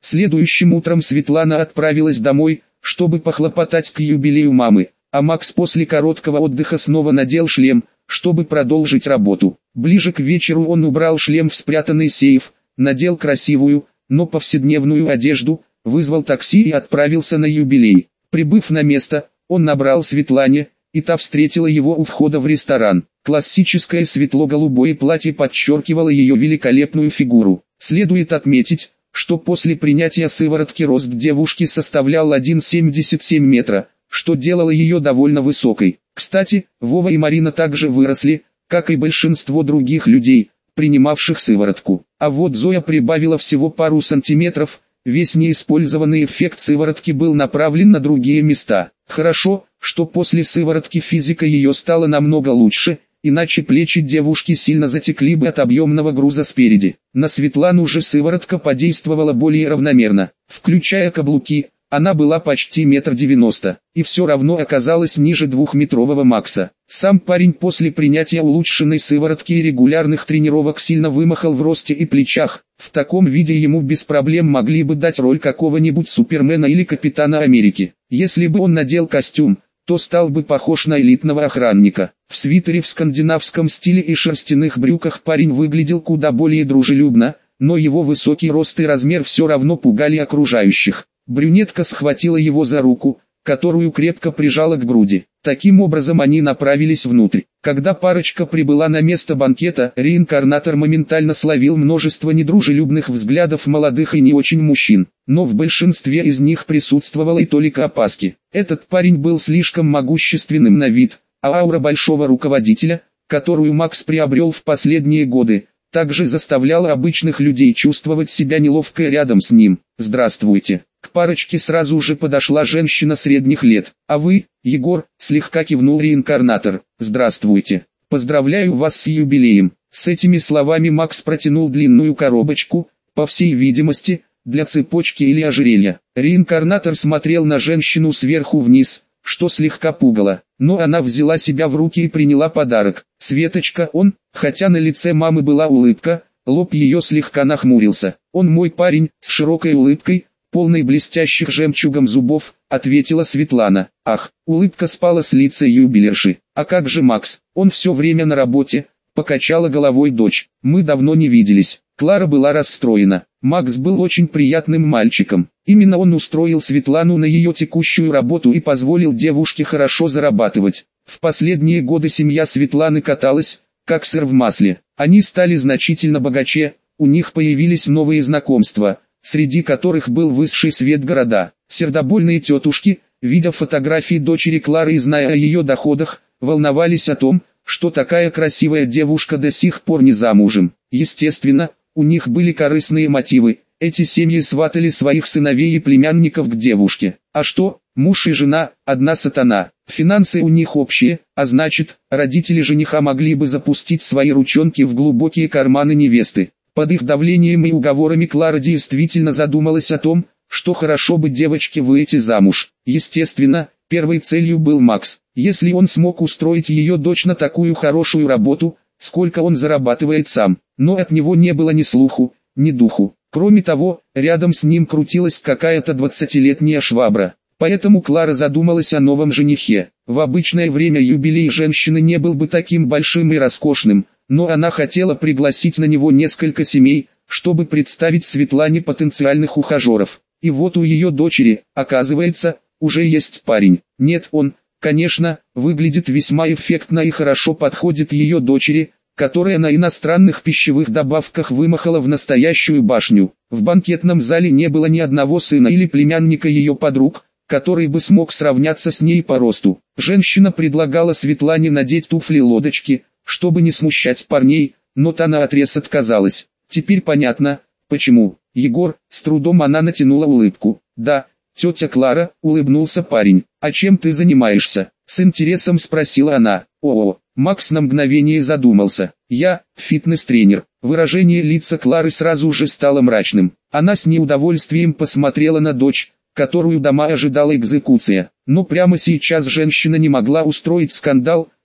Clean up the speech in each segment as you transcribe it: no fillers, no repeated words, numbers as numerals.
Следующим утром Светлана отправилась домой, чтобы похлопотать к юбилею мамы, а Макс после короткого отдыха снова надел шлем, чтобы продолжить работу. Ближе к вечеру он убрал шлем в спрятанный сейф, надел красивую, но повседневную одежду, вызвал такси и отправился на юбилей. Прибыв на место, он набрал Светлане, и та встретила его у входа в ресторан. Классическое светло-голубое платье подчеркивало ее великолепную фигуру. Следует отметить, что после принятия сыворотки рост девушки составлял 1,77 метра, что делало ее довольно высокой. Кстати, Вова и Марина также выросли, как и большинство других людей, принимавших сыворотку. А вот Зоя прибавила всего пару сантиметров, весь неиспользованный эффект сыворотки был направлен на другие места. Хорошо, что после сыворотки физика ее стала намного лучше, иначе плечи девушки сильно затекли бы от объемного груза спереди. На Светлану же сыворотка подействовала более равномерно, включая каблуки. Она была почти 1,90 м, и все равно оказалась ниже двухметрового Макса. Сам парень после принятия улучшенной сыворотки и регулярных тренировок сильно вымахал в росте и плечах. В таком виде ему без проблем могли бы дать роль какого-нибудь Супермена или Капитана Америки. Если бы он надел костюм, то стал бы похож на элитного охранника. В свитере в скандинавском стиле и шерстяных брюках парень выглядел куда более дружелюбно, но его высокий рост и размер все равно пугали окружающих. Брюнетка схватила его за руку, которую крепко прижала к груди. Таким образом они направились внутрь. Когда парочка прибыла на место банкета, реинкарнатор моментально словил множество недружелюбных взглядов молодых и не очень мужчин, но в большинстве из них присутствовала и толика опаски. Этот парень был слишком могущественным на вид, а аура большого руководителя, которую Макс приобрел в последние годы, также заставляла обычных людей чувствовать себя неловко рядом с ним. «Здравствуйте». К парочке сразу же подошла женщина средних лет. «А вы, Егор?» – слегка кивнул реинкарнатор. «Здравствуйте. Поздравляю вас с юбилеем». С этими словами Макс протянул длинную коробочку, по всей видимости, для цепочки или ожерелья. Реинкарнатор смотрел на женщину сверху вниз, что слегка пугало, но она взяла себя в руки и приняла подарок. «Светочка, он», хотя на лице мамы была улыбка, лоб ее слегка нахмурился. «Он мой парень», с широкой улыбкой, полной блестящих жемчугом зубов, ответила Светлана. «Ах!» Улыбка спала с лица юбилерши. «А как же Макс? Он все время на работе», покачала головой дочь. «Мы давно не виделись». Клара была расстроена. Макс был очень приятным мальчиком. Именно он устроил Светлану на ее текущую работу и позволил девушке хорошо зарабатывать. В последние годы семья Светланы каталась, как сыр в масле. Они стали значительно богаче, у них появились новые знакомства, среди которых был высший свет города. Сердобольные тетушки, видя фотографии дочери Клары и зная о ее доходах, волновались о том, что такая красивая девушка до сих пор не замужем. Естественно, у них были корыстные мотивы, эти семьи сватали своих сыновей и племянников к девушке. А что, муж и жена, одна сатана, финансы у них общие, а значит, родители жениха могли бы запустить свои ручонки в глубокие карманы невесты. Под их давлением и уговорами Клара действительно задумалась о том, что хорошо бы девочке выйти замуж. Естественно, первой целью был Макс. Если он смог устроить ее дочь на такую хорошую работу, сколько он зарабатывает сам. Но от него не было ни слуху, ни духу. Кроме того, рядом с ним крутилась какая-то 20-летняя швабра. Поэтому Клара задумалась о новом женихе. В обычное время юбилей женщины не был бы таким большим и роскошным, но она хотела пригласить на него несколько семей, чтобы представить Светлане потенциальных ухажеров. И вот у ее дочери, оказывается, уже есть парень. Нет, он, конечно, выглядит весьма эффектно и хорошо подходит ее дочери, которая на иностранных пищевых добавках вымахала в настоящую башню. В банкетном зале не было ни одного сына или племянника ее подруг, который бы смог сравняться с ней по росту. Женщина предлагала Светлане надеть туфли-лодочки, чтобы не смущать парней, но та наотрез отказалась. Теперь понятно, почему. Егор, с трудом она натянула улыбку. «Да, тетя Клара», улыбнулся парень. «А чем ты занимаешься?» С интересом спросила она. «О-о». Макс на мгновение задумался. «Я, фитнес-тренер». Выражение лица Клары сразу же стало мрачным. Она с неудовольствием посмотрела на дочь, которую дома ожидала экзекуция. Но прямо сейчас женщина не могла устроить скандал,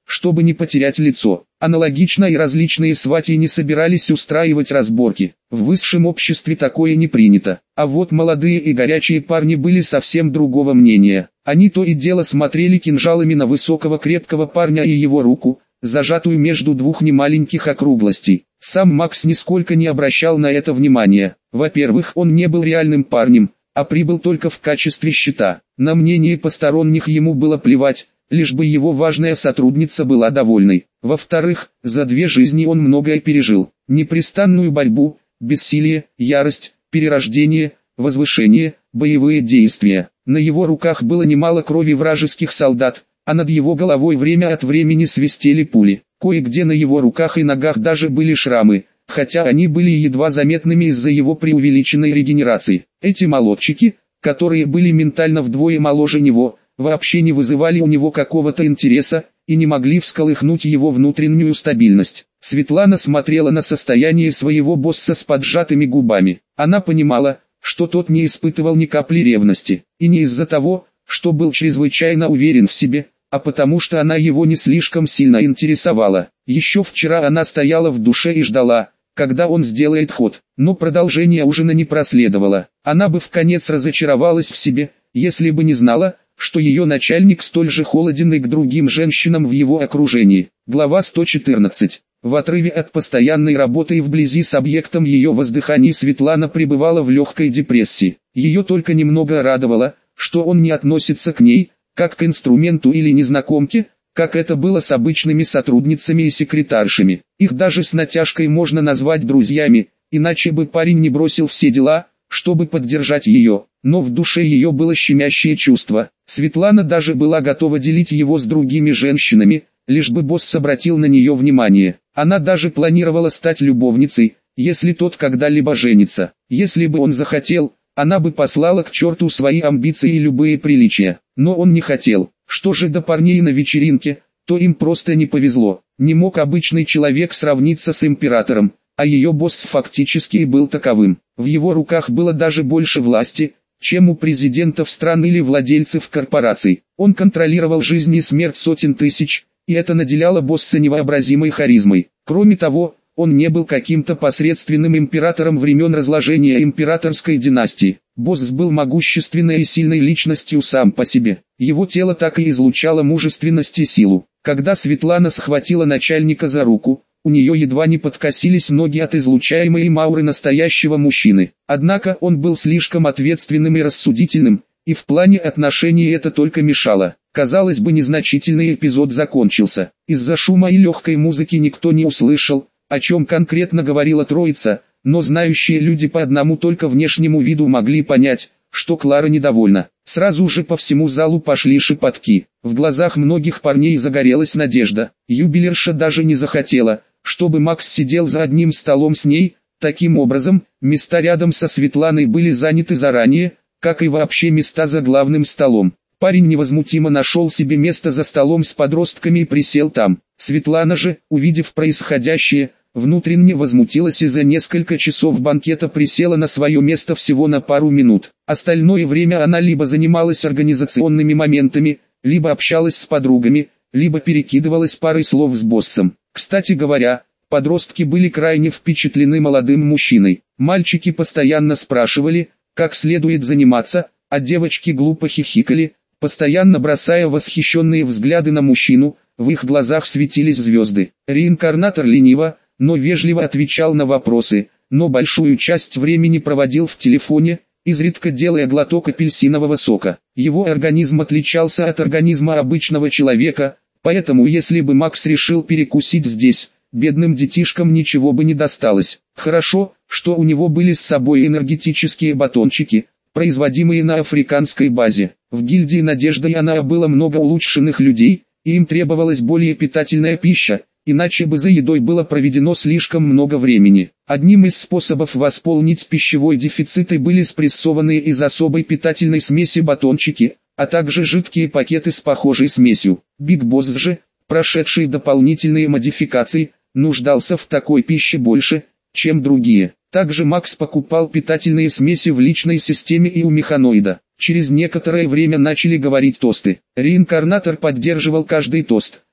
чтобы не потерять лицо. Аналогично и различные сватьи не собирались устраивать разборки. В высшем обществе такое не принято. А вот молодые и горячие парни были совсем другого мнения. Они то и дело смотрели кинжалами на высокого крепкого парня и его руку, зажатую между двух немаленьких округлостей. Сам Макс нисколько не обращал на это внимания. Во-первых, он не был реальным парнем, а прибыл только в качестве щита. На мнение посторонних ему было плевать, лишь бы его важная сотрудница была довольной. Во-вторых, за 2 жизни он многое пережил. Непрестанную борьбу, бессилие, ярость, перерождение, возвышение, боевые действия. На его руках было немало крови вражеских солдат, а над его головой время от времени свистели пули. Кое-где на его руках и ногах даже были шрамы, хотя они были едва заметными из-за его преувеличенной регенерации. Эти молодчики, которые были ментально вдвое моложе него, вообще не вызывали у него какого-то интереса и не могли всколыхнуть его внутреннюю стабильность. Светлана смотрела на состояние своего босса с поджатыми губами. Она понимала, что тот не испытывал ни капли ревности, и не из-за того, что был чрезвычайно уверен в себе, а потому что она его не слишком сильно интересовала. Еще вчера она стояла в душе и ждала, когда он сделает ход, но продолжение ужина не проследовало. Она бы вконец разочаровалась в себе, если бы не знала, что ее начальник столь же холоден и к другим женщинам в его окружении. Глава 114. В отрыве от постоянной работы и вблизи с объектом ее воздыханий Светлана пребывала в легкой депрессии. Ее только немного радовало, что он не относится к ней, как к инструменту или незнакомке, как это было с обычными сотрудницами и секретаршами. Их даже с натяжкой можно назвать друзьями, иначе бы парень не бросил все дела, чтобы поддержать ее. Но в душе ее было щемящее чувство. Светлана даже была готова делить его с другими женщинами, лишь бы босс обратил на нее внимание. Она даже планировала стать любовницей, если тот когда-либо женится. Если бы он захотел, она бы послала к черту свои амбиции и любые приличия. Но он не хотел. Что же до парней на вечеринке, то им просто не повезло. Не мог обычный человек сравниться с императором, а ее босс фактически и был таковым. В его руках было даже больше власти, чем у президентов стран или владельцев корпораций. Он контролировал жизнь и смерть сотен тысяч, и это наделяло босса невообразимой харизмой. Кроме того, он не был каким-то посредственным императором времен разложения императорской династии. Босс был могущественной и сильной личностью сам по себе. Его тело так и излучало мужественность и силу. Когда Светлана схватила начальника за руку, у нее едва не подкосились ноги от излучаемой им ауры настоящего мужчины. Однако он был слишком ответственным и рассудительным, и в плане отношений это только мешало. Казалось бы, незначительный эпизод закончился. Из-за шума и легкой музыки никто не услышал, о чем конкретно говорила троица, но знающие люди по одному только внешнему виду могли понять, что Клара недовольна. Сразу же по всему залу пошли шепотки. В глазах многих парней загорелась надежда. Юбилерша даже не захотела, чтобы Макс сидел за одним столом с ней. Таким образом, места рядом со Светланой были заняты заранее, как и вообще места за главным столом. Парень невозмутимо нашел себе место за столом с подростками и присел там. Светлана же, увидев происходящее, внутренне возмутилась и за несколько часов банкета присела на свое место всего на пару минут. Остальное время она либо занималась организационными моментами, либо общалась с подругами, либо перекидывалась парой слов с боссом. Кстати говоря, подростки были крайне впечатлены молодым мужчиной. Мальчики постоянно спрашивали, как следует заниматься, а девочки глупо хихикали, постоянно бросая восхищенные взгляды на мужчину. В их глазах светились звезды. Реинкарнатор лениво, но вежливо отвечал на вопросы, но большую часть времени проводил в телефоне, изредка делая глоток апельсинового сока. Его организм отличался от организма обычного человека, поэтому если бы Макс решил перекусить здесь, бедным детишкам ничего бы не досталось. Хорошо, что у него были с собой энергетические батончики, производимые на африканской базе. В гильдии Надежда и она было много улучшенных людей, и им требовалась более питательная пища, иначе бы за едой было проведено слишком много времени. Одним из способов восполнить пищевой дефицит и были спрессованные из особой питательной смеси батончики, а также жидкие пакеты с похожей смесью. Биг Босс же, прошедший дополнительные модификации, нуждался в такой пище больше, чем другие. Также Макс покупал питательные смеси в личной системе и у механоида. Через некоторое время начали говорить тосты. Реинкарнатор поддерживал каждый тост,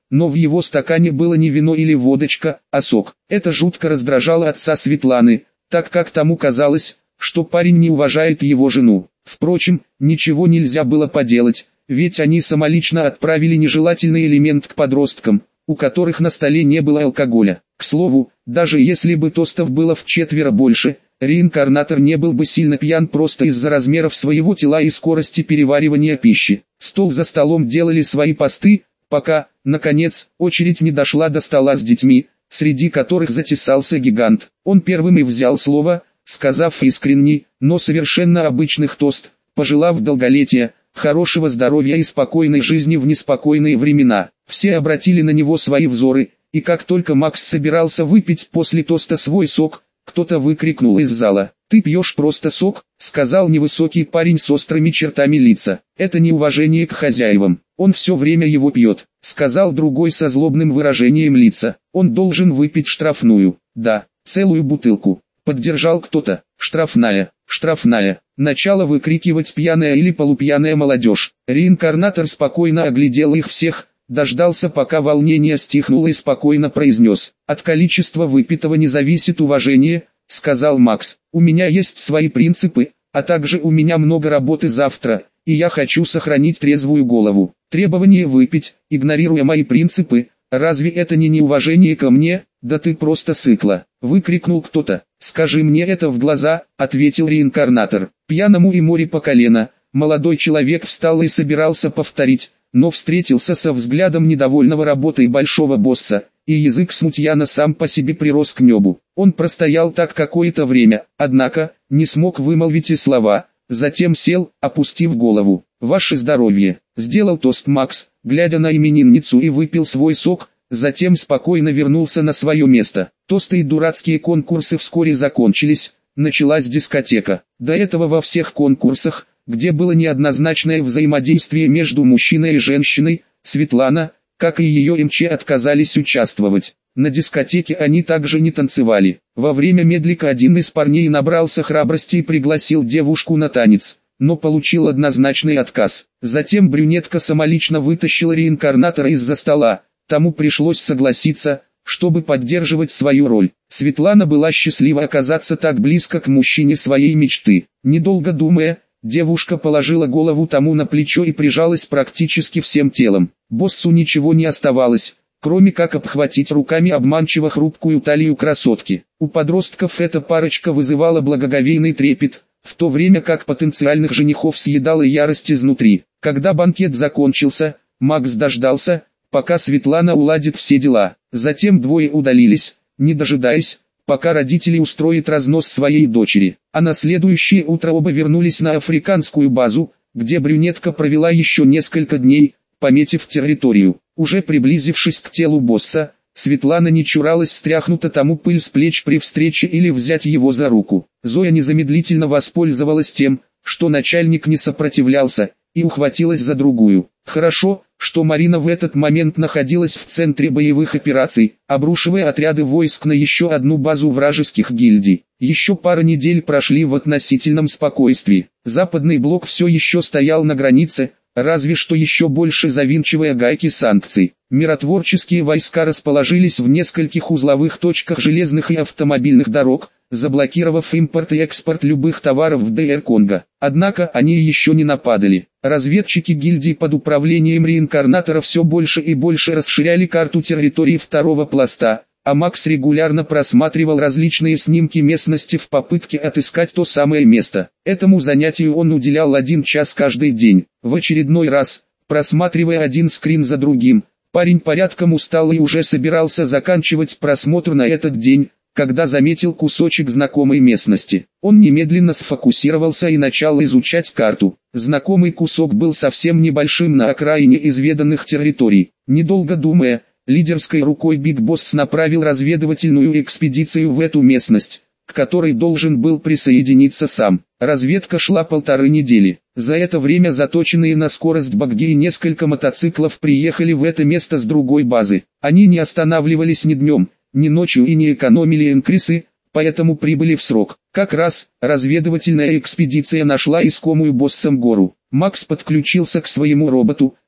но в его стакане было не вино или водочка, а сок. Это жутко раздражало отца Светланы, так как тому казалось, что парень не уважает его жену. Впрочем, ничего нельзя было поделать, ведь они самолично отправили нежелательный элемент к подросткам, у которых на столе не было алкоголя. К слову, даже если бы тостов было вчетверо больше, реинкарнатор не был бы сильно пьян просто из-за размеров своего тела и скорости переваривания пищи. Стол за столом делали свои посты, пока, наконец, очередь не дошла до стола с детьми, среди которых затесался гигант. Он первым и взял слово, сказав искренний, но совершенно обычный тост, пожелав долголетия, хорошего здоровья и спокойной жизни в неспокойные времена. Все обратили на него свои взоры, и как только Макс собирался выпить после тоста свой сок, кто-то выкрикнул из зала: «Ты пьешь просто сок», — сказал невысокий парень с острыми чертами лица. «Это неуважение к хозяевам, он все время его пьет», — сказал другой со злобным выражением лица. «Он должен выпить штрафную». «Да, целую бутылку», — поддержал кто-то. «Штрафная, штрафная». Начало выкрикивать пьяная или полупьяная молодежь. Реинкарнатор спокойно оглядел их всех, дождался, пока волнение стихнуло, и спокойно произнес: «От количества выпитого не зависит уважение», — сказал Макс. «У меня есть свои принципы, а также у меня много работы завтра, и я хочу сохранить трезвую голову. Требование выпить, игнорируя мои принципы, разве это не неуважение ко мне? Да ты просто сыкла», — выкрикнул кто-то. «Скажи мне это в глаза», — ответил реинкарнатор. «Пьяному и море по колено». Молодой человек встал и собирался повторить, но встретился со взглядом недовольного работой большого босса, и язык смутьяна сам по себе прирос к небу. Он простоял так какое-то время, однако, не смог вымолвить и слова, затем сел, опустив голову. «Ваше здоровье», — сделал тост Макс, глядя на именинницу, и выпил свой сок, затем спокойно вернулся на свое место. Тосты и дурацкие конкурсы вскоре закончились, началась дискотека. До этого во всех конкурсах, где было неоднозначное взаимодействие между мужчиной и женщиной, Светлана, как и ее МЧ, отказались участвовать. На дискотеке они также не танцевали. Во время медлика один из парней набрался храбрости и пригласил девушку на танец, но получил однозначный отказ. Затем брюнетка самолично вытащила реинкарнатора из-за стола, тому пришлось согласиться, чтобы поддерживать свою роль. Светлана была счастлива оказаться так близко к мужчине своей мечты. Недолго думая, девушка положила голову тому на плечо и прижалась практически всем телом. Боссу ничего не оставалось, кроме как обхватить руками обманчиво хрупкую талию красотки. У подростков эта парочка вызывала благоговейный трепет, в то время как потенциальных женихов съедала ярость изнутри. Когда банкет закончился, Макс дождался, пока Светлана уладит все дела. Затем двое удалились, не дожидаясь, пока родители устроят разнос своей дочери. А на следующее утро оба вернулись на африканскую базу, где брюнетка провела еще несколько дней, пометив территорию. Уже приблизившись к телу босса, Светлана не чуралась стряхнута тому пыль с плеч при встрече или взять его за руку. Зоя незамедлительно воспользовалась тем, что начальник не сопротивлялся, и ухватилась за другую. Хорошо, что Марина в этот момент находилась в центре боевых операций, обрушивая отряды войск на еще одну базу вражеских гильдий. Еще пара недель прошли в относительном спокойствии. Западный блок все еще стоял на границе, разве что еще больше завинчивая гайки санкций. Миротворческие войска расположились в нескольких узловых точках железных и автомобильных дорог, заблокировав импорт и экспорт любых товаров в ДР Конго. Однако они еще не нападали. Разведчики гильдии под управлением реинкарнатора все больше и больше расширяли карту территории второго пласта, а Макс регулярно просматривал различные снимки местности в попытке отыскать то самое место. Этому занятию он уделял 1 час каждый день. В очередной раз, просматривая один скрин за другим, парень порядком устал и уже собирался заканчивать просмотр на этот день, когда заметил кусочек знакомой местности. Он немедленно сфокусировался и начал изучать карту. Знакомый кусок был совсем небольшим на окраине изведанных территорий. Недолго думая, лидерской рукой Биг Босс направил разведывательную экспедицию в эту местность, к которой должен был присоединиться сам. Разведка шла 1,5 недели. За это время заточенные на скорость багги и несколько мотоциклов приехали в это место с другой базы. Они не останавливались ни днем, ни ночью и не экономили инкрисы, поэтому прибыли в срок. Как раз, разведывательная экспедиция нашла искомую боссом гору. Макс подключился к своему роботу,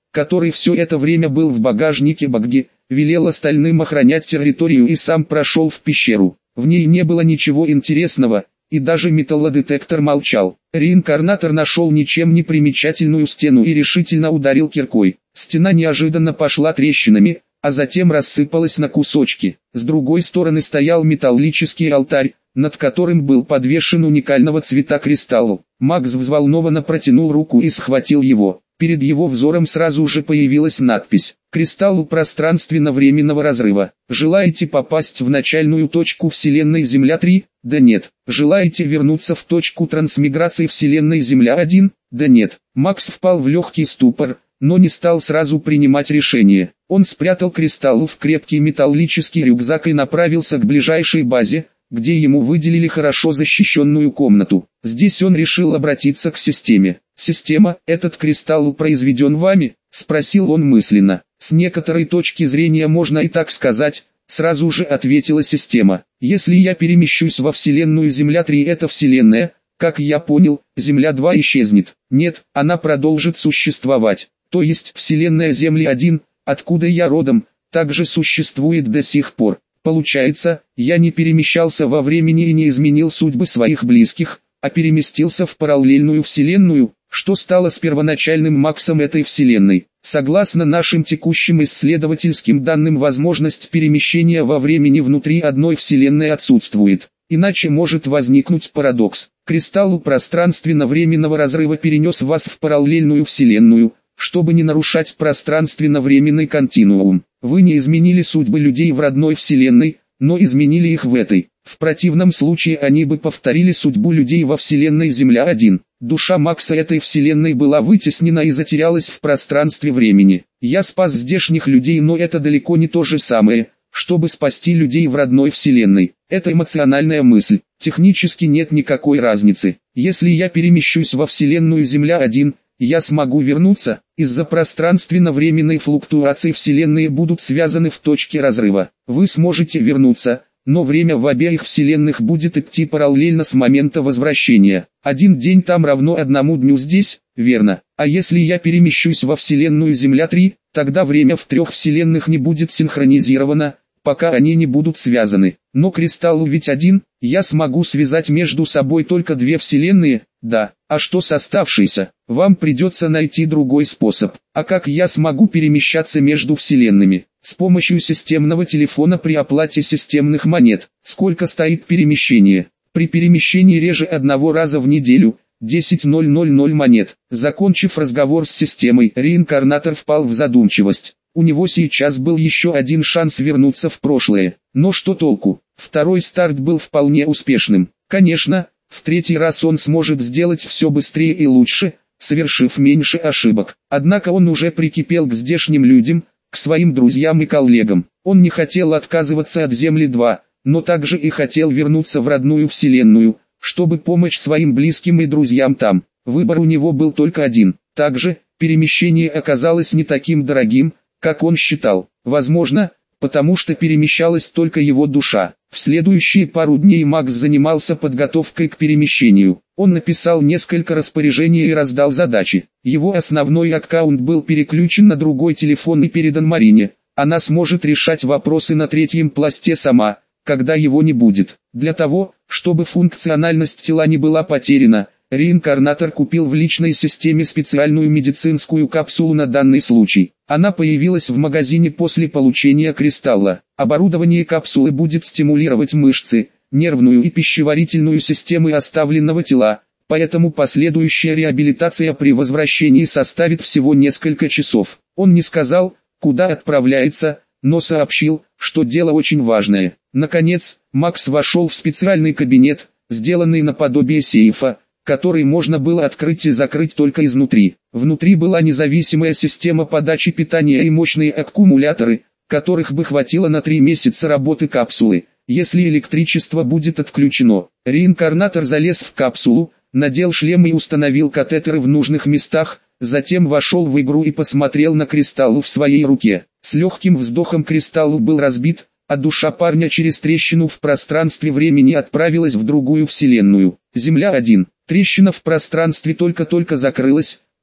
который все это время был в багажнике багги, велел остальным охранять территорию и сам прошел в пещеру. В ней не было ничего интересного, и даже металлодетектор молчал. Реинкарнатор нашел ничем не примечательную стену и решительно ударил киркой. Стена неожиданно пошла трещинами, а затем рассыпалась на кусочки. С другой стороны стоял металлический алтарь, над которым был подвешен уникального цвета кристалл. Макс взволнованно протянул руку и схватил его. Перед его взором сразу же появилась надпись «Кристалл пространственно-временного разрыва». Желаете попасть в начальную точку Вселенной Земля-3? Да нет. Желаете вернуться в точку трансмиграции Вселенной Земля-1? Да нет. Макс впал в легкий ступор, но не стал сразу принимать решение. Он спрятал кристалл в крепкий металлический рюкзак и направился к ближайшей базе, где ему выделили хорошо защищенную комнату. Здесь он решил обратиться к системе. «Система, этот кристалл произведен вами?» – спросил он мысленно. «С некоторой точки зрения можно и так сказать», – сразу же ответила система. «Если я перемещусь во Вселенную Земля-3, это Вселенная, как я понял, Земля-2 исчезнет. Нет, она продолжит существовать. То есть Вселенная Земля-1, откуда я родом, также существует до сих пор. Получается, я не перемещался во времени и не изменил судьбы своих близких, а переместился в параллельную вселенную, что стало с первоначальным Максом этой вселенной. Согласно нашим текущим исследовательским данным, возможность перемещения во времени внутри одной вселенной отсутствует. Иначе может возникнуть парадокс. Кристалл пространственно-временного разрыва перенес вас в параллельную вселенную, чтобы не нарушать пространственно-временный континуум. Вы не изменили судьбы людей в родной вселенной, но изменили их в этой. В противном случае они бы повторили судьбу людей во вселенной Земля-1. Душа Макса этой вселенной была вытеснена и затерялась в пространстве времени. Я спас здешних людей, но это далеко не то же самое, чтобы спасти людей в родной вселенной. Это эмоциональная мысль. Технически нет никакой разницы. Если я перемещусь во вселенную Земля-1, я смогу вернуться. Из-за пространственно-временной флуктуации вселенные будут связаны в точке разрыва. Вы сможете вернуться, но время в обеих вселенных будет идти параллельно с момента возвращения. Один день там равно одному дню здесь, верно? А если я перемещусь во вселенную Земля-3, тогда время в трех вселенных не будет синхронизировано, пока они не будут связаны. Но кристалл ведь один, я смогу связать между собой только две вселенные, да. А что с оставшейся? Вам придется найти другой способ. А как я смогу перемещаться между вселенными? С помощью системного телефона при оплате системных монет. Сколько стоит перемещение? При перемещении реже одного раза в неделю, 10,000 монет. Закончив разговор с системой, реинкарнатор впал в задумчивость. У него сейчас был еще один шанс вернуться в прошлое. Но что толку? Второй старт был вполне успешным. Конечно, в третий раз он сможет сделать все быстрее и лучше, совершив меньше ошибок. Однако он уже прикипел к здешним людям, к своим друзьям и коллегам. Он не хотел отказываться от Земли-2, но также и хотел вернуться в родную вселенную, чтобы помочь своим близким и друзьям там. Выбор у него был только один. Также, перемещение оказалось не таким дорогим, как он считал. Возможно, потому что перемещалась только его душа. В следующие пару дней Макс занимался подготовкой к перемещению. Он написал несколько распоряжений и раздал задачи. Его основной аккаунт был переключен на другой телефон и передан Марине. Она сможет решать вопросы на третьем пласте сама, когда его не будет. Для того, чтобы функциональность тела не была потеряна, реинкарнатор купил в личной системе специальную медицинскую капсулу на данный случай. Она появилась в магазине после получения кристалла. Оборудование капсулы будет стимулировать мышцы, нервную и пищеварительную системы оставленного тела, поэтому последующая реабилитация при возвращении составит всего несколько часов. Он не сказал, куда отправляется, но сообщил, что дело очень важное. Наконец, Макс вошел в специальный кабинет, сделанный наподобие сейфа, который можно было открыть и закрыть только изнутри. Внутри была независимая система подачи питания и мощные аккумуляторы, которых бы хватило на 3 месяца работы капсулы, если электричество будет отключено. Реинкарнатор залез в капсулу, надел шлем и установил катетеры в нужных местах, затем вошел в игру и посмотрел на кристалл в своей руке. С легким вздохом кристалл был разбит, а душа парня через трещину в пространстве времени отправилась в другую вселенную. Земля-1. Трещина в пространстве только-только закрылась,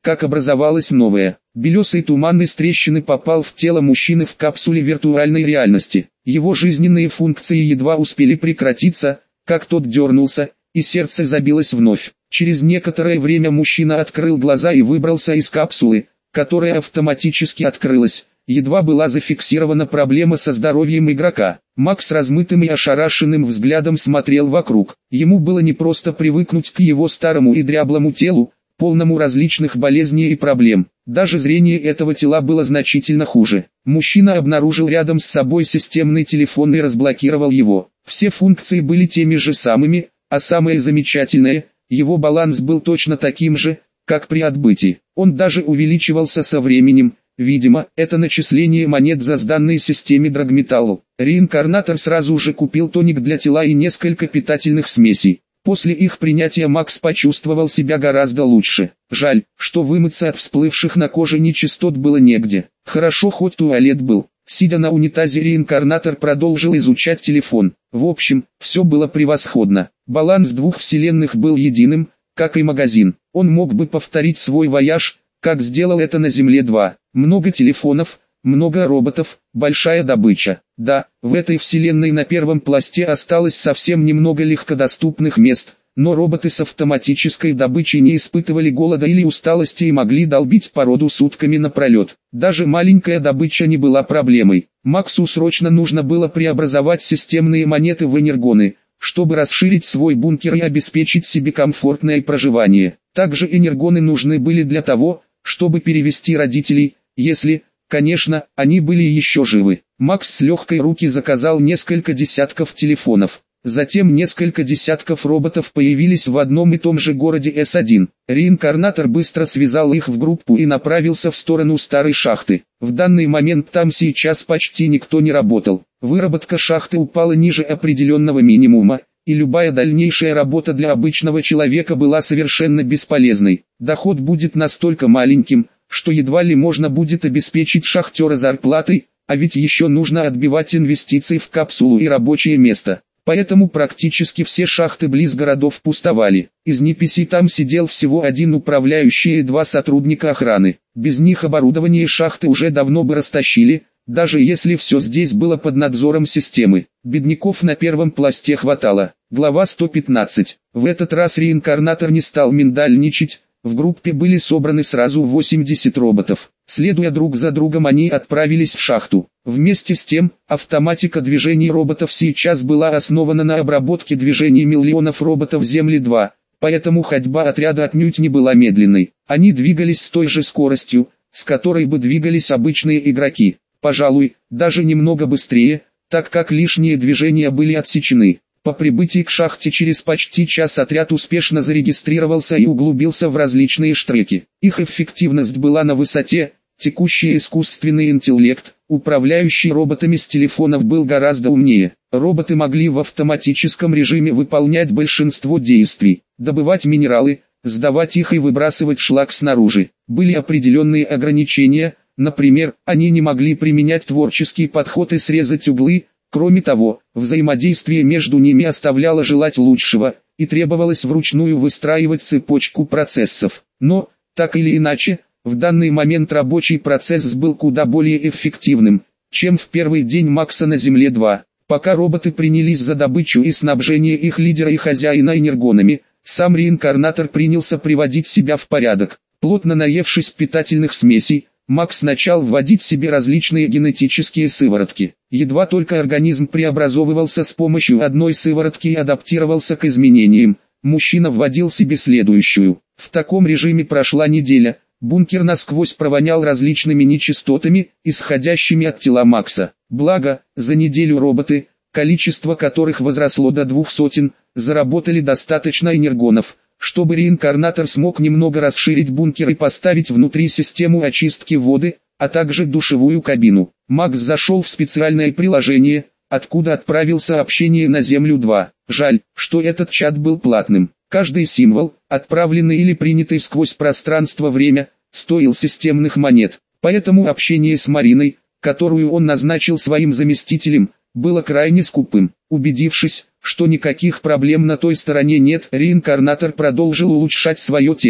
как образовалось новое. Белесый туман из трещины попал в тело мужчины в капсуле виртуальной реальности. Его жизненные функции едва успели прекратиться, как тот дернулся, и сердце забилось вновь. Через некоторое время мужчина открыл глаза и выбрался из капсулы, которая автоматически открылась. Едва была зафиксирована проблема со здоровьем игрока. Макс размытым и ошарашенным взглядом смотрел вокруг. Ему было непросто привыкнуть к его старому и дряблому телу, полному различных болезней и проблем. Даже зрение этого тела было значительно хуже. Мужчина обнаружил рядом с собой системный телефон и разблокировал его. Все функции были теми же самыми, а самое замечательное, его баланс был точно таким же, как при отбытии. Он даже увеличивался со временем. Видимо, это начисление монет за сданные системе драгметаллу. Реинкарнатор сразу же купил тоник для тела и несколько питательных смесей. После их принятия Макс почувствовал себя гораздо лучше. Жаль, что вымыться от всплывших на коже нечистот было негде. Хорошо хоть туалет был. Сидя на унитазе, реинкарнатор продолжил изучать телефон. В общем, все было превосходно. Баланс двух вселенных был единым, как и магазин. Он мог бы повторить свой вояж, как сделал это на Земле 2. Много телефонов, много роботов, большая добыча. Да, в этой вселенной на первом пласте осталось совсем немного легкодоступных мест, но роботы с автоматической добычей не испытывали голода или усталости и могли долбить породу сутками напролет. Даже маленькая добыча не была проблемой. Максу срочно нужно было преобразовать системные монеты в энергоны, чтобы расширить свой бункер и обеспечить себе комфортное проживание. Также энергоны нужны были для того, чтобы перевести родителей, если, конечно, они были еще живы. Макс с легкой руки заказал несколько десятков телефонов. Затем несколько десятков роботов появились в одном и том же городе С1. Реинкарнатор быстро связал их в группу и направился в сторону старой шахты. В данный момент там сейчас почти никто не работал. Выработка шахты упала ниже определенного минимума, и любая дальнейшая работа для обычного человека была совершенно бесполезной. Доход будет настолько маленьким, что едва ли можно будет обеспечить шахтера зарплатой, а ведь еще нужно отбивать инвестиции в капсулу и рабочее место. Поэтому практически все шахты близ городов пустовали. Из неписей там сидел всего один управляющий и 2 сотрудника охраны. Без них оборудование шахты уже давно бы растащили, даже если все здесь было под надзором системы. Бедняков на первом пласте хватало. Глава 115. В этот раз реинкарнатор не стал миндальничать. В группе были собраны сразу 80 роботов. Следуя друг за другом, они отправились в шахту. Вместе с тем, автоматика движений роботов сейчас была основана на обработке движений миллионов роботов Земли-2, поэтому ходьба отряда отнюдь не была медленной. Они двигались с той же скоростью, с которой бы двигались обычные игроки. Пожалуй, даже немного быстрее, так как лишние движения были отсечены. По прибытии к шахте через почти час отряд успешно зарегистрировался и углубился в различные штреки. Их эффективность была на высоте, текущий искусственный интеллект, управляющий роботами с телефонов, был гораздо умнее. Роботы могли в автоматическом режиме выполнять большинство действий, добывать минералы, сдавать их и выбрасывать шлак снаружи. Были определенные ограничения, например, они не могли применять творческий подход и срезать углы. Кроме того, взаимодействие между ними оставляло желать лучшего, и требовалось вручную выстраивать цепочку процессов. Но, так или иначе, в данный момент рабочий процесс был куда более эффективным, чем в первый день Макса на Земле-2. Пока роботы принялись за добычу и снабжение их лидера и хозяина энергонами, сам реинкарнатор принялся приводить себя в порядок. Плотно наевшись питательных смесей, Макс начал вводить себе различные генетические сыворотки. Едва только организм преобразовывался с помощью одной сыворотки и адаптировался к изменениям, мужчина вводил себе следующую. В таком режиме прошла неделя. Бункер насквозь провонял различными нечистотами, исходящими от тела Макса. Благо, за неделю роботы, количество которых возросло до 200, заработали достаточно энергонов, чтобы реинкарнатор смог немного расширить бункер и поставить внутри систему очистки воды, а также душевую кабину. Макс зашел в специальное приложение, откуда отправил сообщение на Землю-2. Жаль, что этот чат был платным. Каждый символ, отправленный или принятый сквозь пространство-время, стоил системных монет. Поэтому общение с Мариной, которую он назначил своим заместителем, было крайне скупым. Убедившись, что никаких проблем на той стороне нет, реинкарнатор продолжил улучшать свое тело.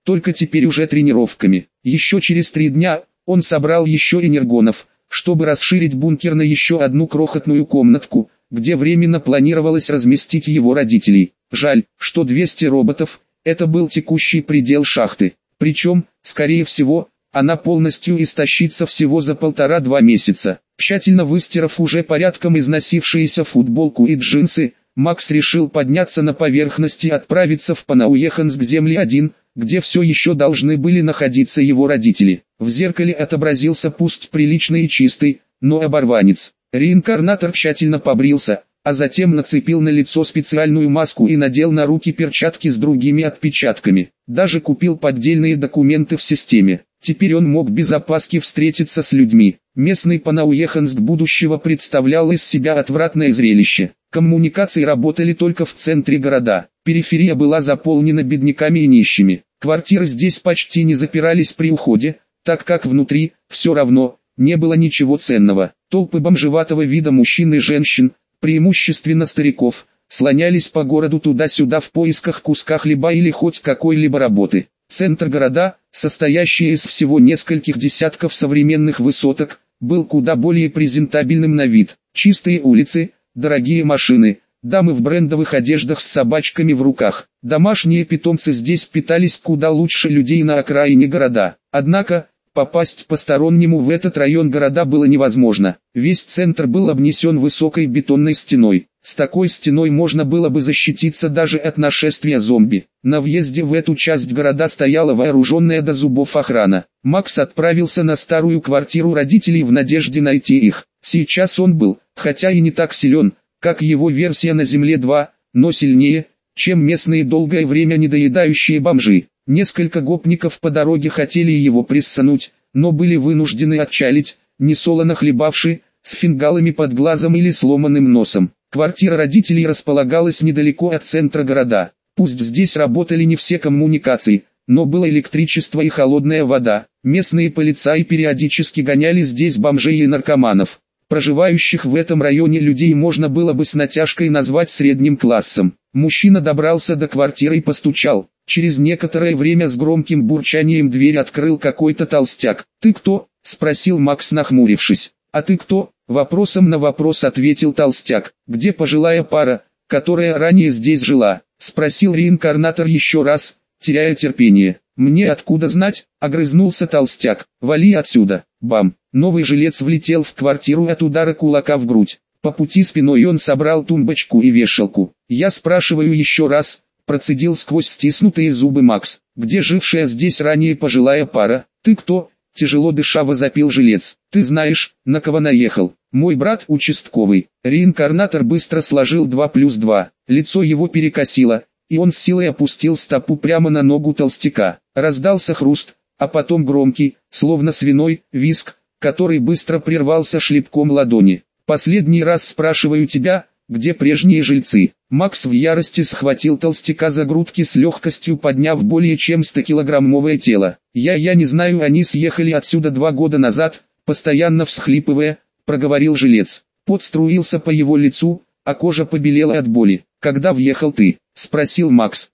только теперь уже тренировками. Еще через 3 дня он собрал еще энергонов, чтобы расширить бункер на еще одну крохотную комнатку, где временно планировалось разместить его родителей. Жаль, что 200 роботов – это был текущий предел шахты. Причем, скорее всего, она полностью истощится всего за 1,5-2 месяца. Тщательно выстирав уже порядком износившиеся футболку и джинсы, Макс решил подняться на поверхность и отправиться в Панауеханск-Земли-1, где все еще должны были находиться его родители. В зеркале отобразился пусть приличный и чистый, но оборванец. Реинкарнатор тщательно побрился, а затем нацепил на лицо специальную маску и надел на руки перчатки с другими отпечатками. Даже купил поддельные документы в системе. Теперь он мог без опаски встретиться с людьми. Местный Панауеханск будущего представлял из себя отвратное зрелище. Коммуникации работали только в центре города. Периферия была заполнена бедняками и нищими. Квартиры здесь почти не запирались при уходе, так как внутри, все равно, не было ничего ценного. Толпы бомжеватого вида мужчин и женщин, преимущественно стариков, слонялись по городу туда-сюда в поисках куска хлеба или хоть какой-либо работы. Центр города, состоящий из всего нескольких десятков современных высоток, был куда более презентабельным на вид. Чистые улицы, дорогие машины, дамы в брендовых одеждах с собачками в руках. Домашние питомцы здесь питались куда лучше людей на окраине города. Однако, попасть постороннему в этот район города было невозможно. Весь центр был обнесен высокой бетонной стеной. С такой стеной можно было бы защититься даже от нашествия зомби. На въезде в эту часть города стояла вооруженная до зубов охрана. Макс отправился на старую квартиру родителей в надежде найти их. Сейчас он был, хотя и не так силен, как его версия на Земле 2, но сильнее, чем местные долгое время недоедающие бомжи. Несколько гопников по дороге хотели его прессануть, но были вынуждены отчалить, несолоно хлебавши, с фингалами под глазом или сломанным носом. Квартира родителей располагалась недалеко от центра города. Пусть здесь работали не все коммуникации, но было электричество и холодная вода. Местные полицаи периодически гоняли здесь бомжей и наркоманов. Проживающих в этом районе людей можно было бы с натяжкой назвать средним классом. Мужчина добрался до квартиры и постучал. Через некоторое время с громким бурчанием дверь открыл какой-то толстяк. «Ты кто?» – спросил Макс, нахмурившись. «А ты кто?» – вопросом на вопрос ответил толстяк. «Где пожилая пара, которая ранее здесь жила?» – спросил реинкарнатор еще раз, теряя терпение. «Мне откуда знать?» – огрызнулся толстяк. «Вали отсюда!» Бам! Новый жилец влетел в квартиру от удара кулака в грудь. По пути спиной он собрал тумбочку и вешалку. «Я спрашиваю еще раз», – процедил сквозь стиснутые зубы Макс. «Где жившая здесь ранее пожилая пара?» «Ты кто?» – тяжело дыша возопил жилец. «Ты знаешь, на кого наехал?» «Мой брат участковый». Реинкарнатор быстро сложил 2 плюс 2. Лицо его перекосило, и он с силой опустил стопу прямо на ногу толстяка. Раздался хруст, а потом громкий, словно свиной, визг, который быстро прервался шлепком ладони. «Последний раз спрашиваю тебя, где прежние жильцы?» Макс в ярости схватил толстяка за грудки, с легкостью подняв более чем 100-килограммовое тело. «Я не знаю, они съехали отсюда 2 года назад», постоянно всхлипывая, проговорил жилец. Пот струился по его лицу, а кожа побелела от боли. «Когда въехал ты?» – спросил Макс.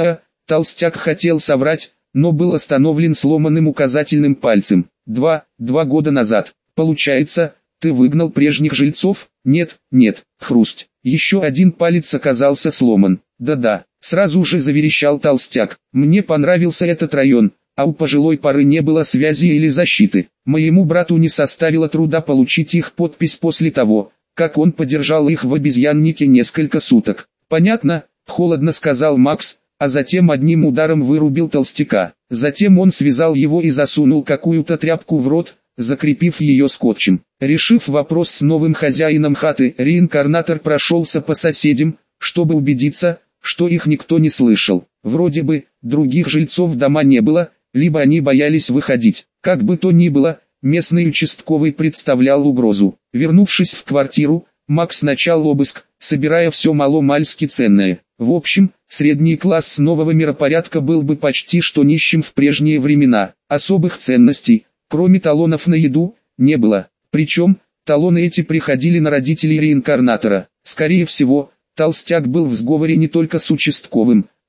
Толстяк хотел соврать, но был остановлен сломанным указательным пальцем. Два года назад. Получается, ты выгнал прежних жильцов?» «Нет, хруст. Еще один палец оказался сломан». «Да-да», сразу же заверещал толстяк. «Мне понравился этот район, а у пожилой пары не было связи или защиты. Моему брату не составило труда получить их подпись после того, как он подержал их в обезьяннике несколько суток». «Понятно», холодно сказал Макс, а затем одним ударом вырубил толстяка. Затем он связал его и засунул какую-то тряпку в рот, закрепив ее скотчем. Решив вопрос с новым хозяином хаты, реинкарнатор прошелся по соседям, чтобы убедиться, что их никто не слышал. Вроде бы, других жильцов дома не было, либо они боялись выходить. Как бы то ни было, местный участковый представлял угрозу. Вернувшись в квартиру, Макс начал обыск, собирая все мало-мальски ценное. В общем, средний класс нового миропорядка был бы почти что нищим в прежние времена. Особых ценностей, кроме талонов на еду, не было. Причем, талоны эти приходили на родителей реинкарнатора. Скорее всего, толстяк был в сговоре не только с участковым,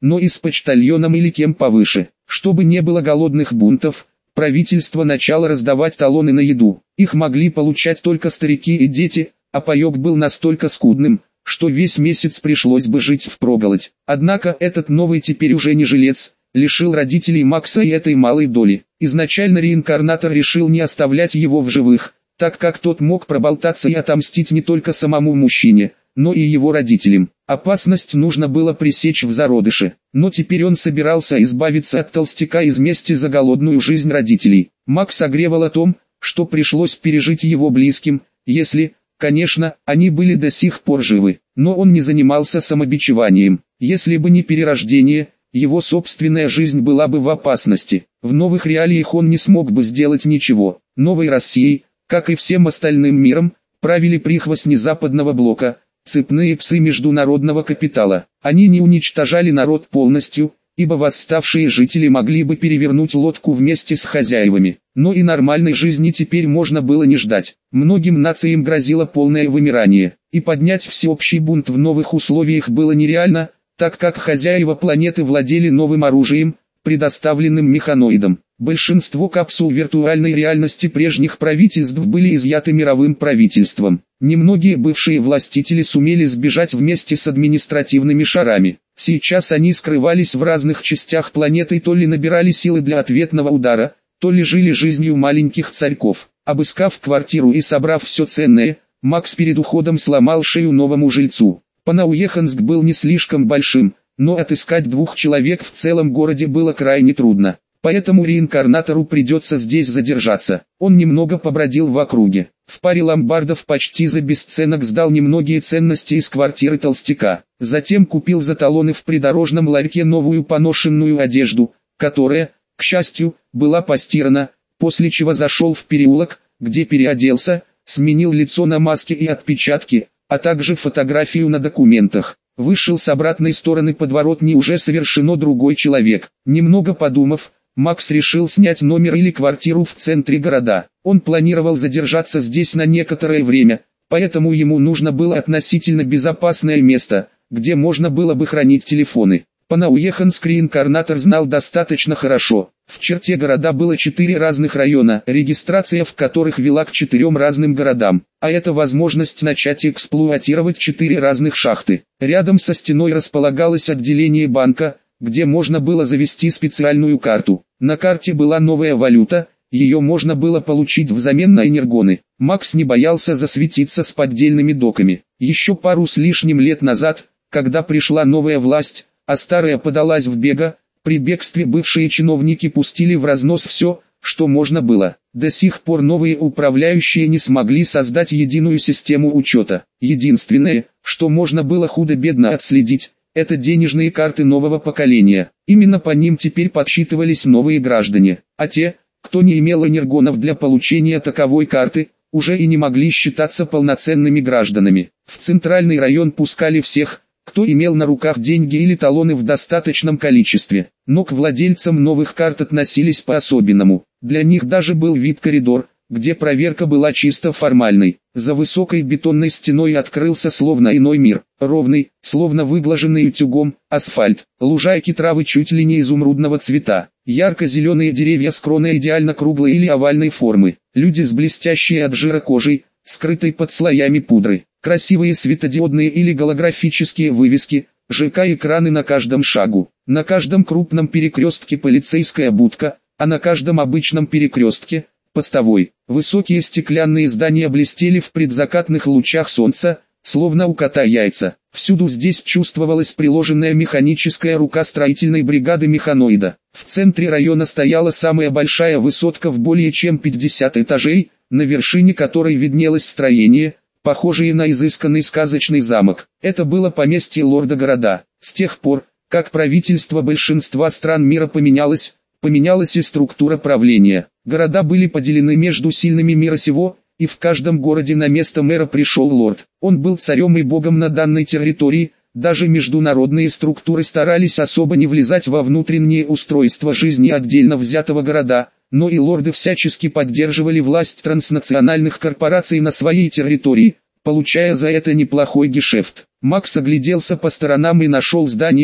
но и с почтальоном или кем повыше. Чтобы не было голодных бунтов, правительство начало раздавать талоны на еду. Их могли получать только старики и дети, а паёк был настолько скудным, что весь месяц пришлось бы жить впроголодь. Однако этот новый теперь уже не жилец, лишил родителей Макса и этой малой доли. Изначально реинкарнатор решил не оставлять его в живых, так как тот мог проболтаться и отомстить не только самому мужчине, но и его родителям. Опасность нужно было пресечь в зародыше, но теперь он собирался избавиться от толстяка из мести за голодную жизнь родителей. Макс огревал о том, что пришлось пережить его близким, если, конечно, они были до сих пор живы. Но он не занимался самобичеванием. Если бы не перерождение, его собственная жизнь была бы в опасности. В новых реалиях он не смог бы сделать ничего. Новой Россией, как и всем остальным миром, правили прихвостни западного блока, цепные псы международного капитала. Они не уничтожали народ полностью, ибо восставшие жители могли бы перевернуть лодку вместе с хозяевами. Но и нормальной жизни теперь можно было не ждать. Многим нациям грозило полное вымирание, и поднять всеобщий бунт в новых условиях было нереально, так как хозяева планеты владели новым оружием, предоставленным механоидам. Большинство капсул виртуальной реальности прежних правительств были изъяты мировым правительством. Немногие бывшие властители сумели сбежать вместе с административными шарами. Сейчас они скрывались в разных частях планеты и то ли набирали силы для ответного удара, то ли жили жизнью маленьких царьков. Обыскав квартиру и собрав все ценное, Макс перед уходом сломал шею новому жильцу. Панауеханск был не слишком большим, но отыскать 2 человек в целом городе было крайне трудно. Поэтому реинкарнатору придется здесь задержаться. Он немного побродил в округе. В паре ломбардов почти за бесценок сдал немногие ценности из квартиры толстяка. Затем купил за талоны в придорожном ларьке новую поношенную одежду, которая, к счастью, была постирана, после чего зашел в переулок, где переоделся, сменил лицо на маске и отпечатки, а также фотографию на документах. Вышел с обратной стороны подворотни уже совершенно другой человек. Немного подумав, Макс решил снять номер или квартиру в центре города. Он планировал задержаться здесь на некоторое время, поэтому ему нужно было относительно безопасное место, где можно было бы хранить телефоны. Панауеханск реинкарнатор знал достаточно хорошо. В черте города было 4 разных района, регистрация в которых вела к 4 разным городам, а это возможность начать эксплуатировать 4 разных шахты. Рядом со стеной располагалось отделение банка, где можно было завести специальную карту. На карте была новая валюта, ее можно было получить взамен на энергоны. Макс не боялся засветиться с поддельными доками. Еще пару с лишним лет назад, когда пришла новая власть, а старая подалась в бега, при бегстве бывшие чиновники пустили в разнос все, что можно было. До сих пор новые управляющие не смогли создать единую систему учета. Единственное, что можно было худо-бедно отследить, это денежные карты нового поколения. Именно по ним теперь подсчитывались новые граждане, а те, кто не имел энергонов для получения таковой карты, уже и не могли считаться полноценными гражданами. В центральный район пускали всех, кто имел на руках деньги или талоны в достаточном количестве, но к владельцам новых карт относились по-особенному. Для них даже был вип-коридор, где проверка была чисто формальной. За высокой бетонной стеной открылся словно иной мир, ровный, словно выглаженный утюгом, асфальт, лужайки травы чуть ли не изумрудного цвета, ярко-зеленые деревья с кроной идеально круглой или овальной формы, люди с блестящей от жира кожей, скрытой под слоями пудры, красивые светодиодные или голографические вывески, ЖК-экраны на каждом шагу, на каждом крупном перекрестке полицейская будка, а на каждом обычном перекрестке – постовой. Высокие стеклянные здания блестели в предзакатных лучах солнца, словно у кота яйца. Всюду здесь чувствовалась приложенная механическая рука строительной бригады механоида. В центре района стояла самая большая высотка в более чем 50 этажей, на вершине которой виднелось строение, похожее на изысканный сказочный замок. Это было поместье лорда-города. С тех пор, как правительство большинства стран мира поменялось и структура правления. Города были поделены между сильными мира сего, и в каждом городе на место мэра пришел лорд. Он был царем и богом на данной территории, даже международные структуры старались особо не влезать во внутреннее устройство жизни отдельно взятого города, но и лорды всячески поддерживали власть транснациональных корпораций на своей территории, получая за это неплохой гешефт. Макс огляделся по сторонам и нашел здание,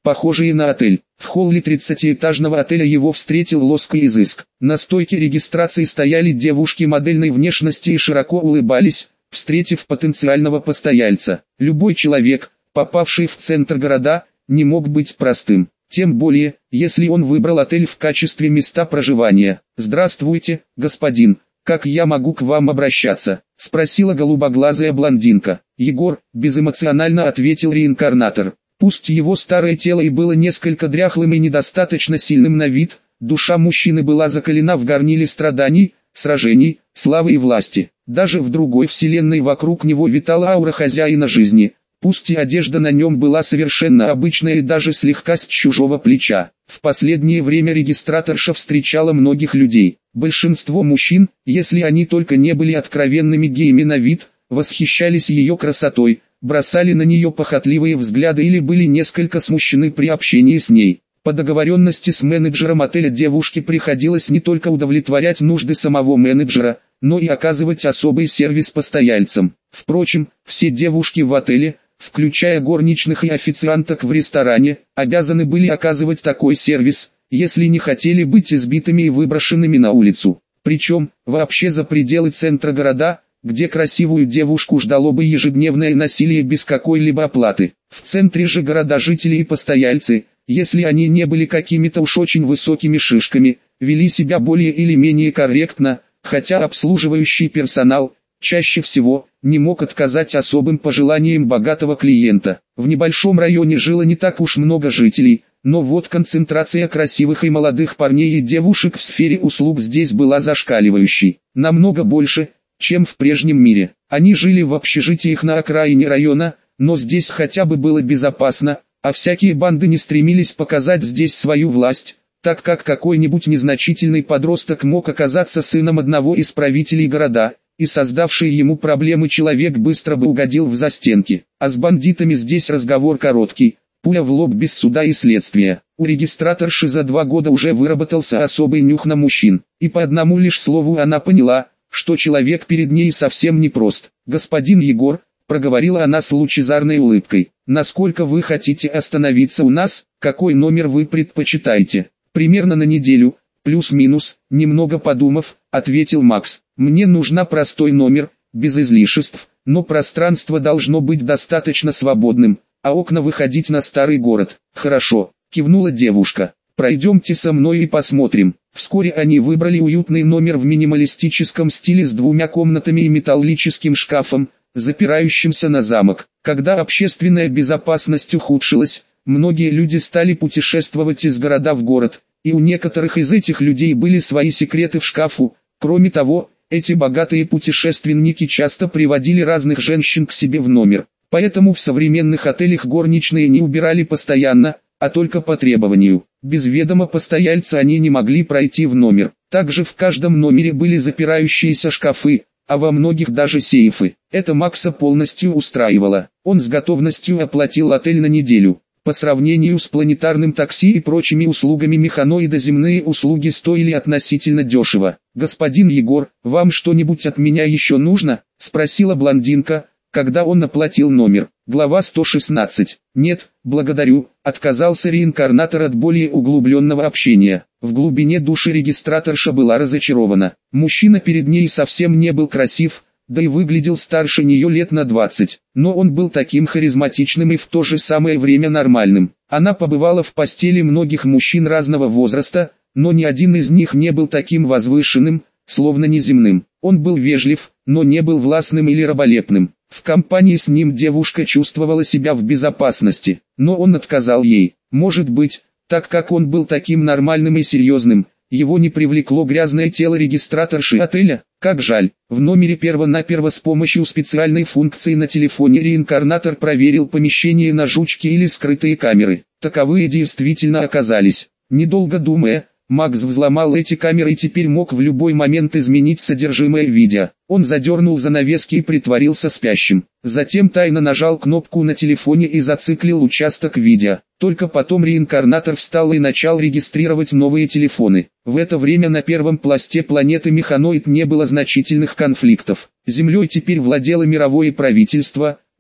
похожие на отель. В холле 30-этажного отеля его встретил лоск и изыск. На стойке регистрации стояли девушки модельной внешности и широко улыбались, встретив потенциального постояльца. Любой человек, попавший в центр города, не мог быть простым. Тем более, если он выбрал отель в качестве места проживания. «Здравствуйте, господин, как я могу к вам обращаться?» — спросила голубоглазая блондинка. «Егор», — безэмоционально ответил реинкарнатор. Пусть его старое тело и было несколько дряхлым и недостаточно сильным на вид, душа мужчины была закалена в горниле страданий, сражений, славы и власти. Даже в другой вселенной вокруг него витала аура хозяина жизни. Пусть и одежда на нем была совершенно обычная и даже слегка с чужого плеча. В последнее время регистраторша встречала многих людей. Большинство мужчин, если они только не были откровенными геями на вид, восхищались ее красотой, бросали на нее похотливые взгляды или были несколько смущены при общении с ней. По договоренности с менеджером отеля девушке приходилось не только удовлетворять нужды самого менеджера, но и оказывать особый сервис постояльцам. Впрочем, все девушки в отеле, включая горничных и официанток в ресторане, обязаны были оказывать такой сервис, если не хотели быть избитыми и выброшенными на улицу. Причем, вообще за пределы центра города, где красивую девушку ждало бы ежедневное насилие без какой-либо оплаты. В центре же города жители и постояльцы, если они не были какими-то уж очень высокими шишками, вели себя более или менее корректно, хотя обслуживающий персонал, чаще всего, не мог отказать особым пожеланиям богатого клиента. В небольшом районе жило не так уж много жителей, но вот концентрация красивых и молодых парней и девушек в сфере услуг здесь была зашкаливающей. Намного больше, чем в прежнем мире. Они жили в общежитиях на окраине района, но здесь хотя бы было безопасно, а всякие банды не стремились показать здесь свою власть, так как какой-нибудь незначительный подросток мог оказаться сыном одного из правителей города, и создавший ему проблемы человек быстро бы угодил в застенки. А с бандитами здесь разговор короткий, пуля в лоб без суда и следствия. У регистраторши за 2 года уже выработался особый нюх на мужчин, и по одному лишь слову она поняла, что человек перед ней совсем непрост. «Господин Егор», — проговорила она с лучезарной улыбкой, — «насколько вы хотите остановиться у нас, какой номер вы предпочитаете?» «Примерно на неделю, плюс-минус», — немного подумав, ответил Макс. «Мне нужна простой номер, без излишеств, но пространство должно быть достаточно свободным, а окна выходить на старый город». «Хорошо», — кивнула девушка. «Пройдемте со мной и посмотрим». Вскоре они выбрали уютный номер в минималистическом стиле с 2 комнатами и металлическим шкафом, запирающимся на замок. Когда общественная безопасность ухудшилась, многие люди стали путешествовать из города в город, и у некоторых из этих людей были свои секреты в шкафу. Кроме того, эти богатые путешественники часто приводили разных женщин к себе в номер. Поэтому в современных отелях горничные не убирали постоянно, а только по требованию. Без ведома постояльца они не могли пройти в номер. Также в каждом номере были запирающиеся шкафы, а во многих даже сейфы. Это Макса полностью устраивало. Он с готовностью оплатил отель на неделю. По сравнению с планетарным такси и прочими услугами механоида земные услуги стоили относительно дешево. «Господин Егор, вам что-нибудь от меня еще нужно?» — спросила блондинка, когда он оплатил номер. Глава 116. «Нет, благодарю», — отказался реинкарнатор от более углубленного общения. В глубине души регистраторша была разочарована. Мужчина перед ней совсем не был красив, да и выглядел старше нее лет на 20, но он был таким харизматичным и в то же самое время нормальным. Она побывала в постели многих мужчин разного возраста, но ни один из них не был таким возвышенным, словно неземным. Он был вежлив, но не был властным или раболепным. В компании с ним девушка чувствовала себя в безопасности, но он отказал ей. Может быть, так как он был таким нормальным и серьезным, его не привлекло грязное тело регистраторши отеля. Как жаль. В номере перво-наперво с помощью специальной функции на телефоне реинкарнатор проверил помещение на жучки или скрытые камеры. Таковые действительно оказались. Недолго думая, Макс взломал эти камеры и теперь мог в любой момент изменить содержимое видео. Он задернул занавески и притворился спящим. Затем тайно нажал кнопку на телефоне и зациклил участок видео. Только потом реинкарнатор встал и начал регистрировать новые телефоны. В это время на первом пласте планеты Механоид не было значительных конфликтов. Землей теперь владело мировое правительство,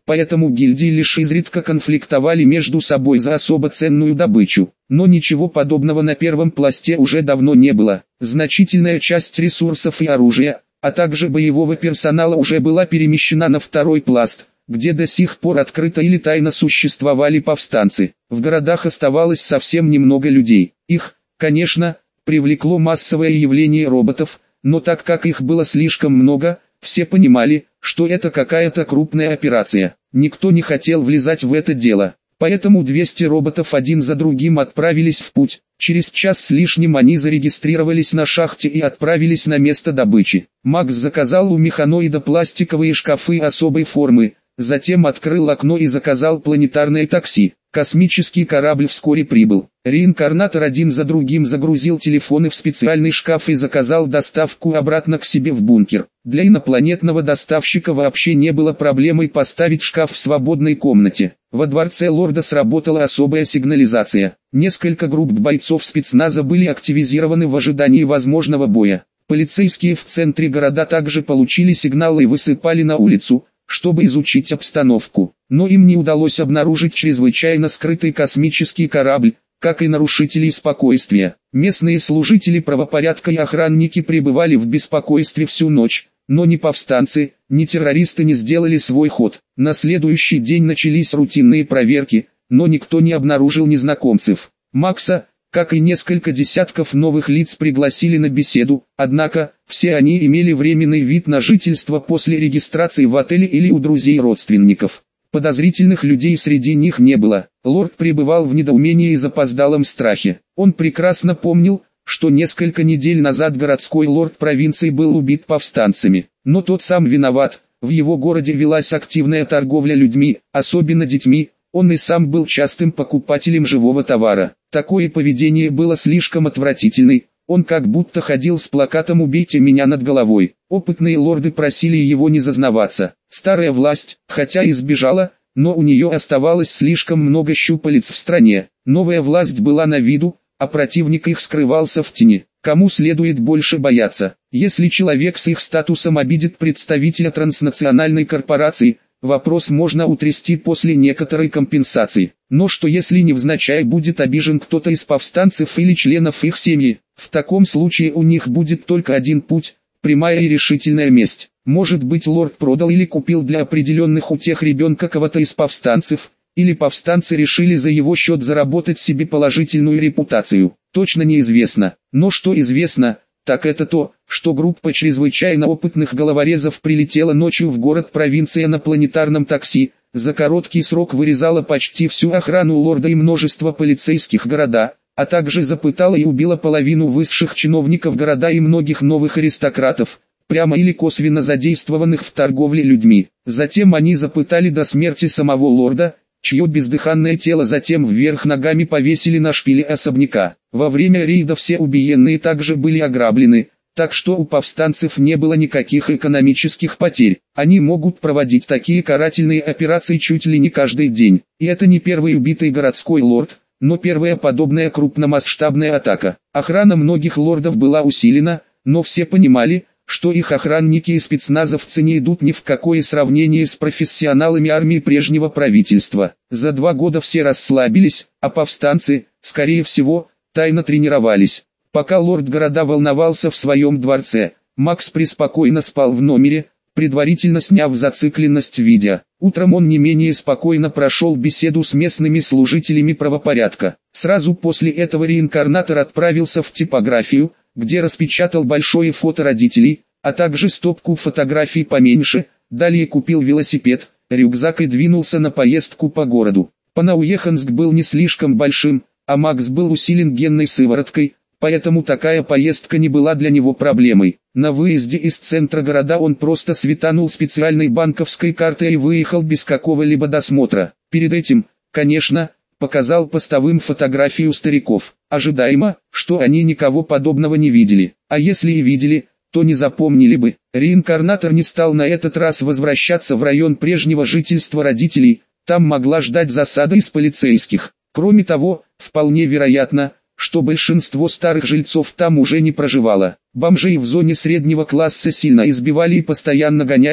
поэтому гильдии лишь изредка конфликтовали между собой за особо ценную добычу. Но ничего подобного на первом пласте уже давно не было. Значительная часть ресурсов и оружия, а также боевого персонала уже была перемещена на второй пласт, где до сих пор открыто или тайно существовали повстанцы. В городах оставалось совсем немного людей. Их, конечно, привлекло массовое явление роботов, но так как их было слишком много, все понимали, что это какая-то крупная операция. Никто не хотел влезать в это дело. Поэтому 200 роботов один за другим отправились в путь. Через час с лишним они зарегистрировались на шахте и отправились на место добычи. Макс заказал у механоида пластиковые шкафы особой формы, затем открыл окно и заказал планетарное такси. Космический корабль вскоре прибыл. Реинкарнатор один за другим загрузил телефоны в специальный шкаф и заказал доставку обратно к себе в бункер. Для инопланетного доставщика вообще не было проблемой поставить шкаф в свободной комнате. Во дворце лорда сработала особая сигнализация. Несколько групп бойцов спецназа были активизированы в ожидании возможного боя. Полицейские в центре города также получили сигналы и высыпали на улицу, чтобы изучить обстановку. Но им не удалось обнаружить чрезвычайно скрытый космический корабль, как и нарушителей спокойствия. Местные служители правопорядка и охранники пребывали в беспокойстве всю ночь, но ни повстанцы, ни террористы не сделали свой ход. На следующий день начались рутинные проверки, но никто не обнаружил незнакомцев. Макса, как и несколько десятков новых лиц, пригласили на беседу, однако, все они имели временный вид на жительство после регистрации в отеле или у друзей и родственников. Подозрительных людей среди них не было. Лорд пребывал в недоумении и запоздалом страхе. Он прекрасно помнил, что несколько недель назад городской лорд провинции был убит повстанцами. Но тот сам виноват, в его городе велась активная торговля людьми, особенно детьми, он и сам был частым покупателем живого товара. Такое поведение было слишком отвратительным. Он как будто ходил с плакатом «Убейте меня» над головой. Опытные лорды просили его не зазнаваться. Старая власть, хотя и сбежала, но у нее оставалось слишком много щупалец в стране. Новая власть была на виду, а противник их скрывался в тени. Кому следует больше бояться? Если человек с их статусом обидит представителя транснациональной корпорации, вопрос можно утрясти после некоторой компенсации. Но что если невзначай будет обижен кто-то из повстанцев или членов их семьи? В таком случае у них будет только один путь – прямая и решительная месть. Может быть, лорд продал или купил для определенных утех ребенка кого-то из повстанцев, или повстанцы решили за его счет заработать себе положительную репутацию. Точно неизвестно. Но что известно, так это то, что группа чрезвычайно опытных головорезов прилетела ночью в город провинция на планетарном такси, за короткий срок вырезала почти всю охрану лорда и множество полицейских города, а также запытала и убила половину высших чиновников города и многих новых аристократов, прямо или косвенно задействованных в торговле людьми. Затем они запытали до смерти самого лорда, чье бездыханное тело затем вверх ногами повесили на шпиле особняка. Во время рейда все убиенные также были ограблены, так что у повстанцев не было никаких экономических потерь. Они могут проводить такие карательные операции чуть ли не каждый день. И это не первый убитый городской лорд, но первая подобная крупномасштабная атака. Охрана многих лордов была усилена, но все понимали, что их охранники и спецназовцы не идут ни в какое сравнение с профессионалами армии прежнего правительства. За 2 года все расслабились, а повстанцы, скорее всего, тайно тренировались. Пока лорд города волновался в своем дворце, Макс преспокойно спал в номере, предварительно сняв зацикленность видео. Утром он не менее спокойно прошел беседу с местными служителями правопорядка. Сразу после этого реинкарнатор отправился в типографию, где распечатал большое фото родителей, а также стопку фотографий поменьше, далее купил велосипед, рюкзак и двинулся на поездку по городу. Панауеханск был не слишком большим, а Макс был усилен генной сывороткой, поэтому такая поездка не была для него проблемой. На выезде из центра города он просто светанул специальной банковской картой и выехал без какого-либо досмотра. Перед этим, конечно, показал постовым фотографию стариков. Ожидаемо, что они никого подобного не видели. А если и видели, то не запомнили бы. Реинкарнатор не стал на этот раз возвращаться в район прежнего жительства родителей, там могла ждать засада из полицейских. Кроме того, вполне вероятно, что большинство старых жильцов там уже не проживало. Бомжей в зоне среднего класса сильно избивали и постоянно гоняли,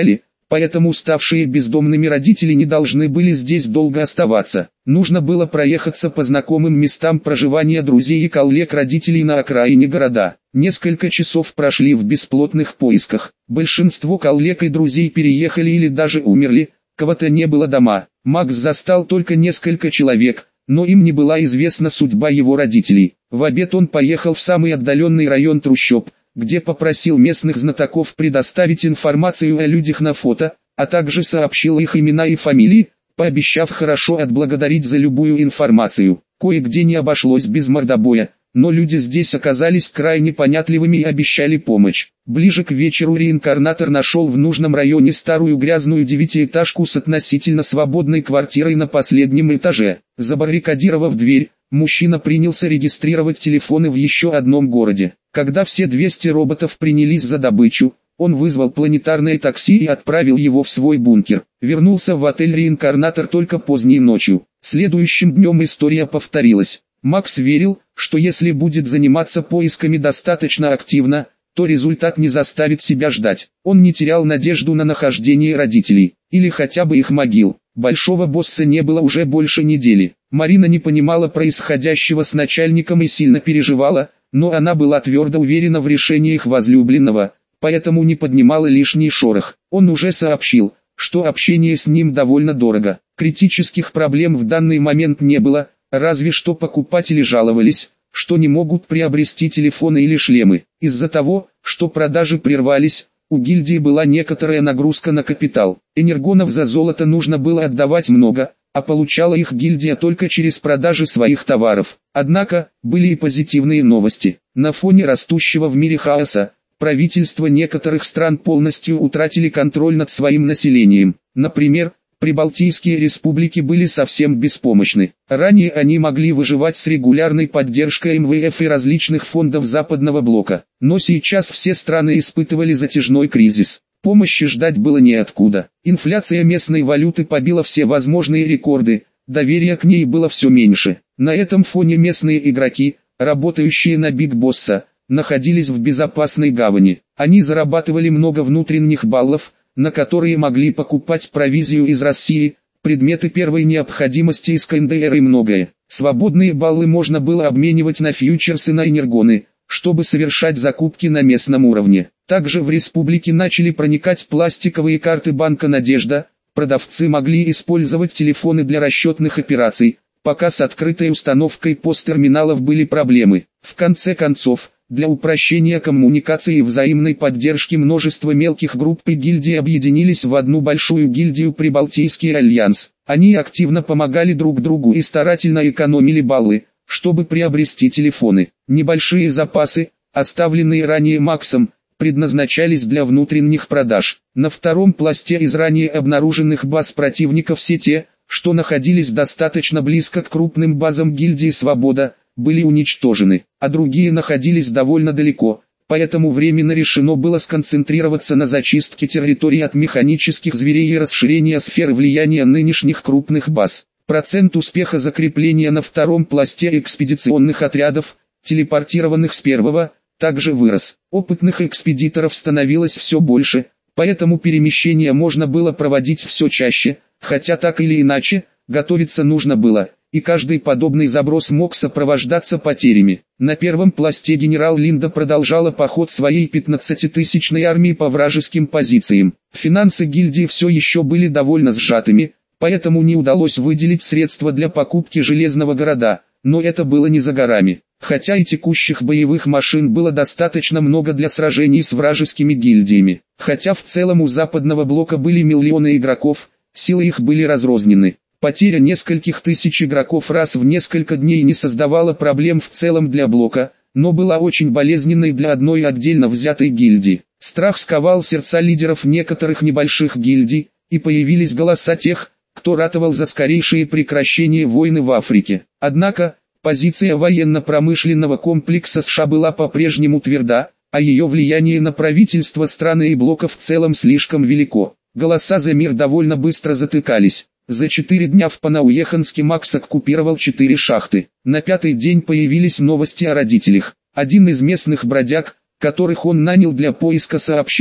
поэтому ставшие бездомными родители не должны были здесь долго оставаться. Нужно было проехаться по знакомым местам проживания друзей и коллег родителей на окраине города. Несколько часов прошли в бесплодных поисках. Большинство коллег и друзей переехали или даже умерли, кого-то не было дома. Макс застал только несколько человек, но им не была известна судьба его родителей. В обед он поехал в самый отдаленный район трущоб, где попросил местных знатоков предоставить информацию о людях на фото, а также сообщил их имена и фамилии, пообещав хорошо отблагодарить за любую информацию. Кое-где не обошлось без мордобоя, но люди здесь оказались крайне понятливыми и обещали помощь. Ближе к вечеру реинкарнатор нашел в нужном районе старую грязную девятиэтажку с относительно свободной квартирой на последнем этаже. Забаррикадировав дверь, мужчина принялся регистрировать телефоны в еще одном городе. Когда все 200 роботов принялись за добычу, он вызвал планетарное такси и отправил его в свой бункер. Вернулся в отель реинкарнатор только поздней ночью. Следующим днем история повторилась. Макс верил, что если будет заниматься поисками достаточно активно, то результат не заставит себя ждать. Он не терял надежду на нахождение родителей, или хотя бы их могил. Большого босса не было уже больше недели. Марина не понимала происходящего с начальником и сильно переживала, но она была твердо уверена в решении их возлюбленного, поэтому не поднимала лишний шорох. Он уже сообщил, что общение с ним довольно дорого. Критических проблем в данный момент не было, разве что покупатели жаловались, что не могут приобрести телефоны или шлемы. Из-за того, что продажи прервались, у гильдии была некоторая нагрузка на капитал. Энергонов за золото нужно было отдавать много, а получала их гильдия только через продажи своих товаров. Однако, были и позитивные новости. На фоне растущего в мире хаоса, правительства некоторых стран полностью утратили контроль над своим населением. Например, Прибалтийские республики были совсем беспомощны. Ранее они могли выживать с регулярной поддержкой МВФ и различных фондов Западного блока. Но сейчас все страны испытывали затяжной кризис. Помощи ждать было неоткуда. Инфляция местной валюты побила все возможные рекорды, доверия к ней было все меньше. На этом фоне местные игроки, работающие на Биг Босса, находились в безопасной гавани. Они зарабатывали много внутренних баллов, на которые могли покупать провизию из России, предметы первой необходимости из КНДР и многое. Свободные баллы можно было обменивать на фьючерсы на энергоны, чтобы совершать закупки на местном уровне. Также в республике начали проникать пластиковые карты банка «Надежда», продавцы могли использовать телефоны для расчетных операций, пока с открытой установкой POS-терминалов были проблемы. В конце концов, для упрощения коммуникации и взаимной поддержки множество мелких групп и гильдий объединились в одну большую гильдию Прибалтийский альянс. Они активно помогали друг другу и старательно экономили баллы, чтобы приобрести телефоны. Небольшие запасы, оставленные ранее Максом, предназначались для внутренних продаж. На втором пласте из ранее обнаруженных баз противников все те, что находились достаточно близко к крупным базам гильдии «Свобода», были уничтожены, а другие находились довольно далеко, поэтому временно решено было сконцентрироваться на зачистке территории от механических зверей и расширении сферы влияния нынешних крупных баз. Процент успеха закрепления на втором пласте экспедиционных отрядов, телепортированных с первого, также вырос. Опытных экспедиторов становилось все больше, поэтому перемещения можно было проводить все чаще, хотя так или иначе, готовиться нужно было, и каждый подобный заброс мог сопровождаться потерями. На первом пласте генерал Линда продолжала поход своей 15-тысячной армии по вражеским позициям. Финансы гильдии все еще были довольно сжатыми, поэтому не удалось выделить средства для покупки железного города, но это было не за горами. Хотя и текущих боевых машин было достаточно много для сражений с вражескими гильдиями. Хотя в целом у западного блока были миллионы игроков, силы их были разрознены. Потеря нескольких тысяч игроков раз в несколько дней не создавала проблем в целом для блока, но была очень болезненной для одной отдельно взятой гильдии. Страх сковал сердца лидеров некоторых небольших гильдий, и появились голоса тех, кто ратовал за скорейшее прекращение войны в Африке. Однако, позиция военно-промышленного комплекса США была по-прежнему тверда, а ее влияние на правительство страны и блока в целом слишком велико. Голоса за мир довольно быстро затыкались. За 4 дня в Панауеханске Макс оккупировал 4 шахты. На 5-й день появились новости о родителях. Один из местных бродяг, которых он нанял для поиска, сообщил,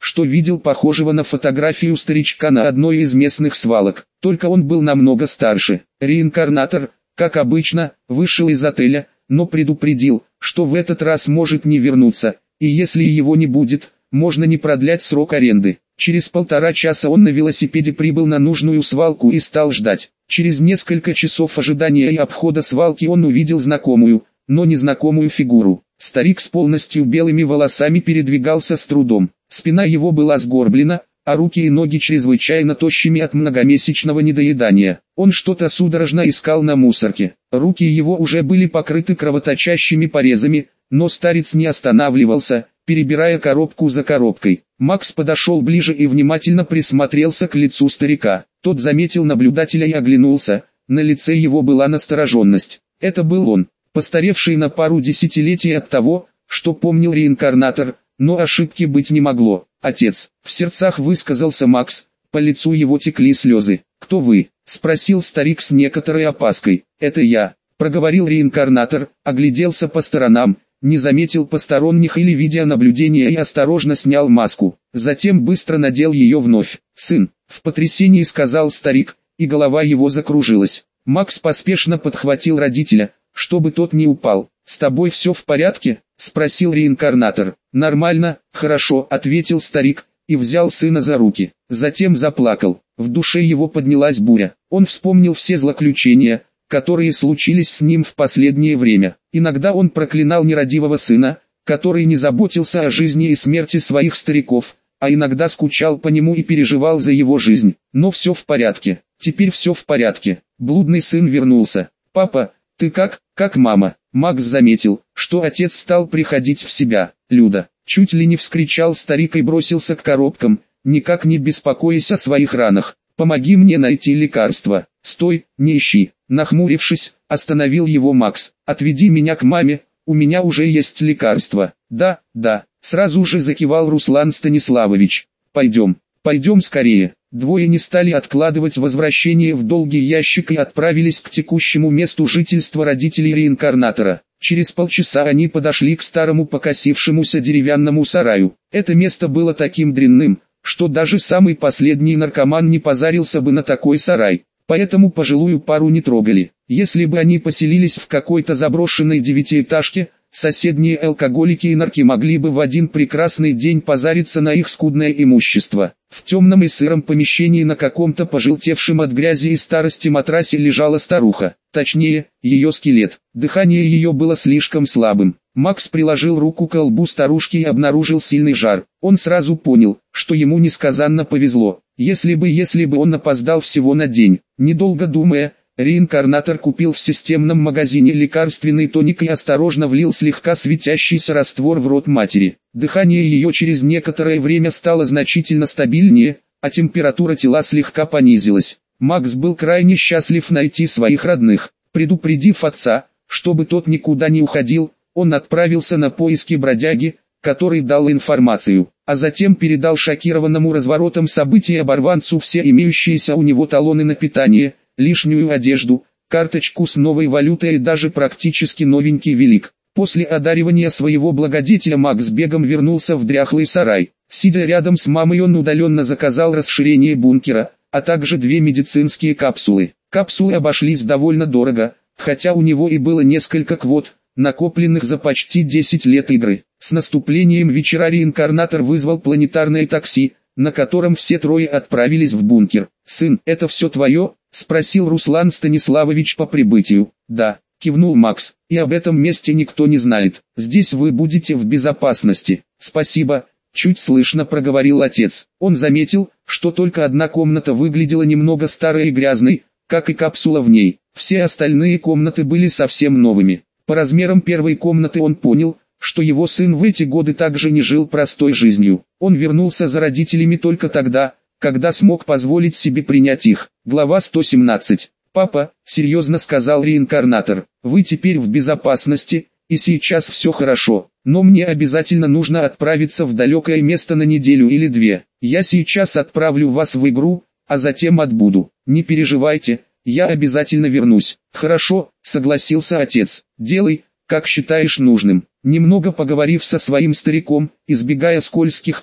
что видел похожего на фотографию старичка на одной из местных свалок, только он был намного старше. Реинкарнатор, как обычно, вышел из отеля, но предупредил, что в этот раз может не вернуться, и если его не будет, можно не продлять срок аренды. Через 1,5 часа он на велосипеде прибыл на нужную свалку и стал ждать. Через несколько часов ожидания и обхода свалки он увидел знакомую, но незнакомую фигуру. Старик с полностью белыми волосами передвигался с трудом. Спина его была сгорблена, а руки и ноги чрезвычайно тощими от многомесячного недоедания. Он что-то судорожно искал на мусорке. Руки его уже были покрыты кровоточащими порезами, но старец не останавливался, перебирая коробку за коробкой. Макс подошел ближе и внимательно присмотрелся к лицу старика. Тот заметил наблюдателя и оглянулся, на лице его была настороженность. Это был он, постаревший на пару десятилетий от того, что помнил реинкарнатор, но ошибки быть не могло. «Отец», — в сердцах высказался Макс, по лицу его текли слезы. «Кто вы?» — спросил старик с некоторой опаской. «Это я», — проговорил реинкарнатор, огляделся по сторонам, не заметил посторонних или видеонаблюдения и осторожно снял маску. Затем быстро надел ее вновь. «Сын», — в потрясении сказал старик, и голова его закружилась. Макс поспешно подхватил родителя, чтобы тот не упал. «С тобой все в порядке?» — спросил реинкарнатор. «Нормально, хорошо», — ответил старик, и взял сына за руки. Затем заплакал. В душе его поднялась буря. Он вспомнил все злоключения, которые случились с ним в последнее время. Иногда он проклинал нерадивого сына, который не заботился о жизни и смерти своих стариков, а иногда скучал по нему и переживал за его жизнь. Но все в порядке. Теперь все в порядке. Блудный сын вернулся. «Папа, ты как мама?» Макс заметил, что отец стал приходить в себя. «Люда!» — чуть ли не вскричал старик и бросился к коробкам, никак не беспокоясь о своих ранах. «Помоги мне найти лекарство». «Стой, не ищи!» Нахмурившись, остановил его Макс. «Отведи меня к маме, у меня уже есть лекарство». «Да, сразу же закивал Руслан Станиславович. «Пойдем скорее». Двое не стали откладывать возвращение в долгий ящик и отправились к текущему месту жительства родителей реинкарнатора. Через полчаса они подошли к старому покосившемуся деревянному сараю. Это место было таким дрянным, что даже самый последний наркоман не позарился бы на такой сарай. Поэтому пожилую пару не трогали. Если бы они поселились в какой-то заброшенной девятиэтажке, соседние алкоголики и нарки могли бы в один прекрасный день позариться на их скудное имущество. В темном и сыром помещении на каком-то пожелтевшем от грязи и старости матрасе лежала старуха, точнее, ее скелет. Дыхание ее было слишком слабым. Макс приложил руку к лбу старушки и обнаружил сильный жар. Он сразу понял, что ему несказанно повезло. Если бы он опоздал всего на день. Недолго думая, реинкарнатор купил в системном магазине лекарственный тоник и осторожно влил слегка светящийся раствор в рот матери. Дыхание ее через некоторое время стало значительно стабильнее, а температура тела слегка понизилась. Макс был крайне счастлив найти своих родных. Предупредив отца, чтобы тот никуда не уходил, он отправился на поиски бродяги, который дал информацию, а затем передал шокированному разворотом событий оборванцу все имеющиеся у него талоны на питание, лишнюю одежду, карточку с новой валютой и даже практически новенький велик. После одаривания своего благодетеля Макс бегом вернулся в дряхлый сарай. Сидя рядом с мамой, он удаленно заказал расширение бункера, а также 2 медицинские капсулы. Капсулы обошлись довольно дорого, хотя у него и было несколько квот, накопленных за почти 10 лет игры. С наступлением вечера реинкарнатор вызвал планетарное такси, на котором все трое отправились в бункер. «Сын, это все твое?» — спросил Руслан Станиславович по прибытию. «Да», — кивнул Макс, — «и об этом месте никто не знает. Здесь вы будете в безопасности». «Спасибо», — чуть слышно проговорил отец. Он заметил, что только одна комната выглядела немного старой и грязной, как и капсула в ней. Все остальные комнаты были совсем новыми. По размерам первой комнаты он понял, что его сын в эти годы также не жил простой жизнью. Он вернулся за родителями только тогда, когда смог позволить себе принять их. Глава 117. «Папа», — серьезно сказал реинкарнатор, — «вы теперь в безопасности, и сейчас все хорошо, но мне обязательно нужно отправиться в далекое место на неделю или 2. Я сейчас отправлю вас в игру, а затем отбуду. Не переживайте, я обязательно вернусь». «Хорошо», — согласился отец, — «делай, как считаешь нужным». Немного поговорив со своим стариком, избегая скользких тем,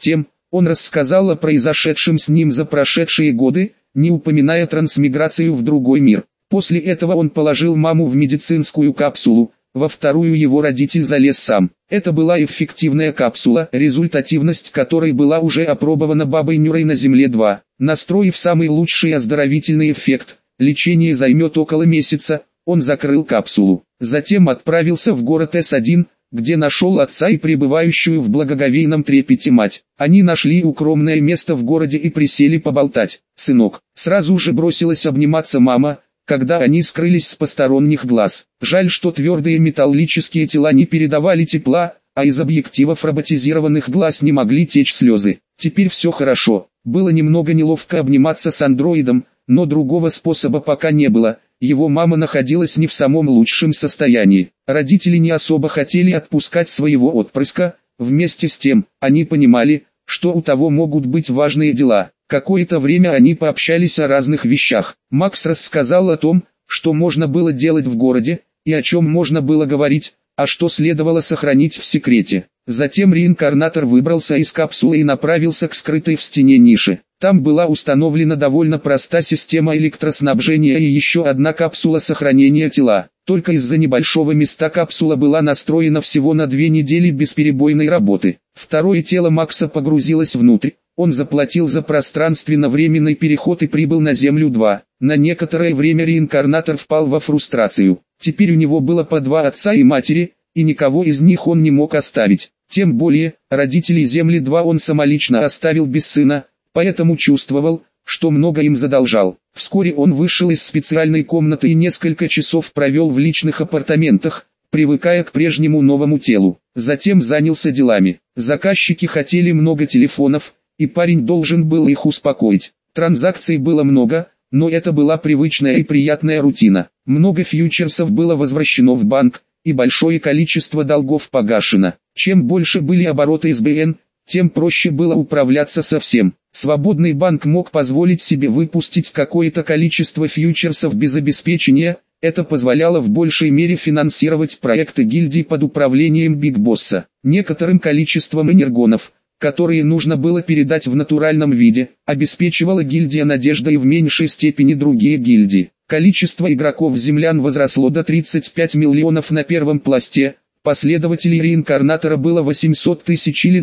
Он рассказал о произошедшем с ним за прошедшие годы, не упоминая трансмиграцию в другой мир. После этого он положил маму в медицинскую капсулу, во вторую его родитель залез сам. Это была эффективная капсула, результативность которой была уже опробована бабой Нюрой на Земле-2. Настроив самый лучший оздоровительный эффект, лечение займет около месяца, он закрыл капсулу. Затем отправился в город С1, где нашел отца и пребывающую в благоговейном трепете мать. Они нашли укромное место в городе и присели поболтать. «Сынок», сразу же бросилась обниматься мама, когда они скрылись с посторонних глаз. Жаль, что твердые металлические тела не передавали тепла, а из объективов роботизированных глаз не могли течь слезы. Теперь все хорошо. Было немного неловко обниматься с андроидом, но другого способа пока не было. Его мама находилась не в самом лучшем состоянии. Родители не особо хотели отпускать своего отпрыска, вместе с тем, они понимали, что у того могут быть важные дела. Какое-то время они пообщались о разных вещах. Макс рассказал о том, что можно было делать в городе, и о чем можно было говорить, а что следовало сохранить в секрете. Затем реинкарнатор выбрался из капсулы и направился к скрытой в стене нише. Там была установлена довольно проста система электроснабжения и еще одна капсула сохранения тела. Только из-за небольшого места капсула была настроена всего на 2 недели бесперебойной работы. Второе тело Макса погрузилось внутрь. Он заплатил за пространственно-временный переход и прибыл на Землю-2. На некоторое время реинкарнатор впал во фрустрацию. Теперь у него было по 2 отца и матери, и никого из них он не мог оставить. Тем более, родителей Земли-2 он самолично оставил без сына, поэтому чувствовал, что много им задолжал. Вскоре он вышел из специальной комнаты и несколько часов провел в личных апартаментах, привыкая к прежнему новому телу. Затем занялся делами. Заказчики хотели много телефонов, и парень должен был их успокоить. Транзакций было много, но это была привычная и приятная рутина. Много фьючерсов было возвращено в банк, и большое количество долгов погашено. Чем больше были обороты СБН, тем проще было управляться со всем. Свободный банк мог позволить себе выпустить какое-то количество фьючерсов без обеспечения, это позволяло в большей мере финансировать проекты гильдии под управлением Биг Босса. Некоторым количеством энергонов, которые нужно было передать в натуральном виде, обеспечивала гильдия Надежда и в меньшей степени другие гильдии. Количество игроков-землян возросло до 35 миллионов на первом пласте, последователей реинкарнатора было 800 тысяч или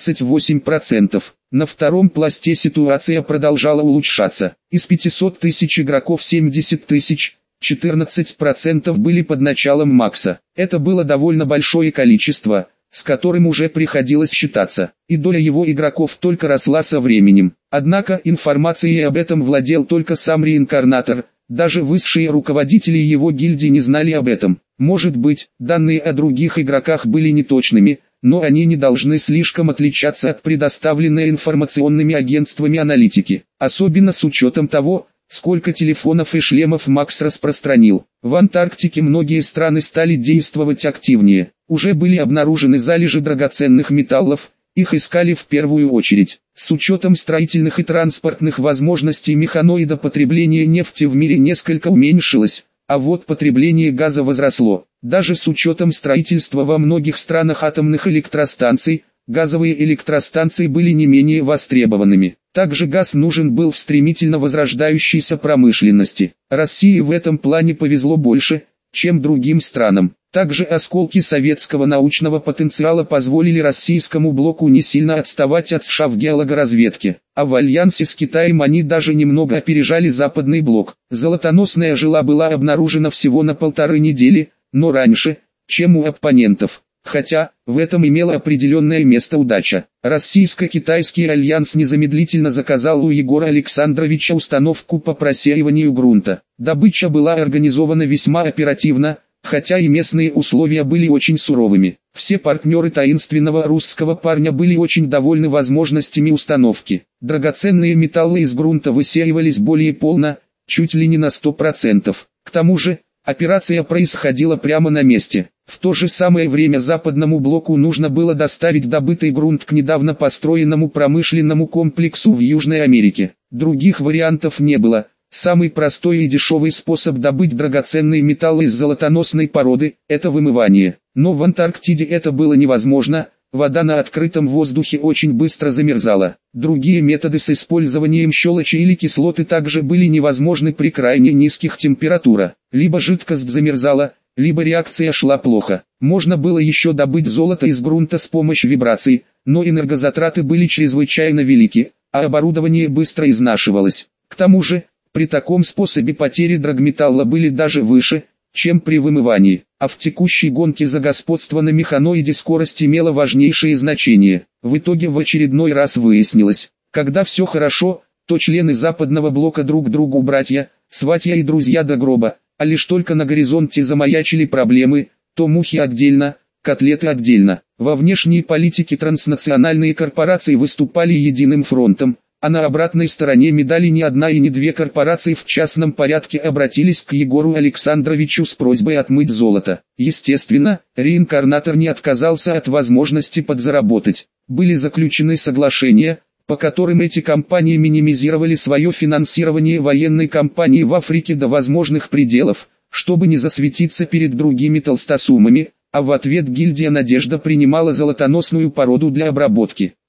2,28%. На втором пласте ситуация продолжала улучшаться. Из 500 тысяч игроков 70 тысяч, 14% были под началом Макса. Это было довольно большое количество, с которым уже приходилось считаться, и доля его игроков только росла со временем. Однако информацией об этом владел только сам реинкарнатор, даже высшие руководители его гильдии не знали об этом. Может быть, данные о других игроках были неточными, но они не должны слишком отличаться от предоставленной информационными агентствами аналитики, особенно с учетом того, сколько телефонов и шлемов Макс распространил. В Антарктике многие страны стали действовать активнее. Уже были обнаружены залежи драгоценных металлов, их искали в первую очередь. С учетом строительных и транспортных возможностей механоида потребление нефти в мире несколько уменьшилось, а вот потребление газа возросло. Даже с учетом строительства во многих странах атомных электростанций, газовые электростанции были не менее востребованными. Также газ нужен был в стремительно возрождающейся промышленности. России в этом плане повезло больше, чем другим странам. Также осколки советского научного потенциала позволили российскому блоку не сильно отставать от США в геологоразведке, а в альянсе с Китаем они даже немного опережали западный блок. Золотоносная жила была обнаружена всего на 1,5 недели, но раньше, чем у оппонентов. Хотя, в этом имела определенное место удача. Российско-китайский альянс незамедлительно заказал у Егора Александровича установку по просеиванию грунта. Добыча была организована весьма оперативно, хотя и местные условия были очень суровыми. Все партнеры таинственного русского парня были очень довольны возможностями установки. Драгоценные металлы из грунта высеивались более полно, чуть ли не на 100%. К тому же, операция происходила прямо на месте. В то же самое время западному блоку нужно было доставить добытый грунт к недавно построенному промышленному комплексу в Южной Америке. Других вариантов не было. Самый простой и дешевый способ добыть драгоценные металлы из золотоносной породы – это вымывание. Но в Антарктиде это было невозможно, вода на открытом воздухе очень быстро замерзала. Другие методы с использованием щелочи или кислоты также были невозможны при крайне низких температурах. Либо жидкость замерзала, либо реакция шла плохо. Можно было еще добыть золото из грунта с помощью вибраций, но энергозатраты были чрезвычайно велики, а оборудование быстро изнашивалось. К тому же, при таком способе потери драгметалла были даже выше, чем при вымывании, а в текущей гонке за господство на механоиде скорость имела важнейшее значение. В итоге в очередной раз выяснилось, когда все хорошо, то члены западного блока друг другу братья, сватья и друзья до гроба, а лишь только на горизонте замаячили проблемы, то мухи отдельно, котлеты отдельно. Во внешней политике транснациональные корпорации выступали единым фронтом, а на обратной стороне медали ни одна и ни две корпорации в частном порядке обратились к Егору Александровичу с просьбой отмыть золото. Естественно, реинкарнатор не отказался от возможности подзаработать. Были заключены соглашения, по которым эти компании минимизировали свое финансирование военной кампании в Африке до возможных пределов, чтобы не засветиться перед другими толстосумами, а в ответ гильдия «Надежда» принимала золотоносную породу для обработки.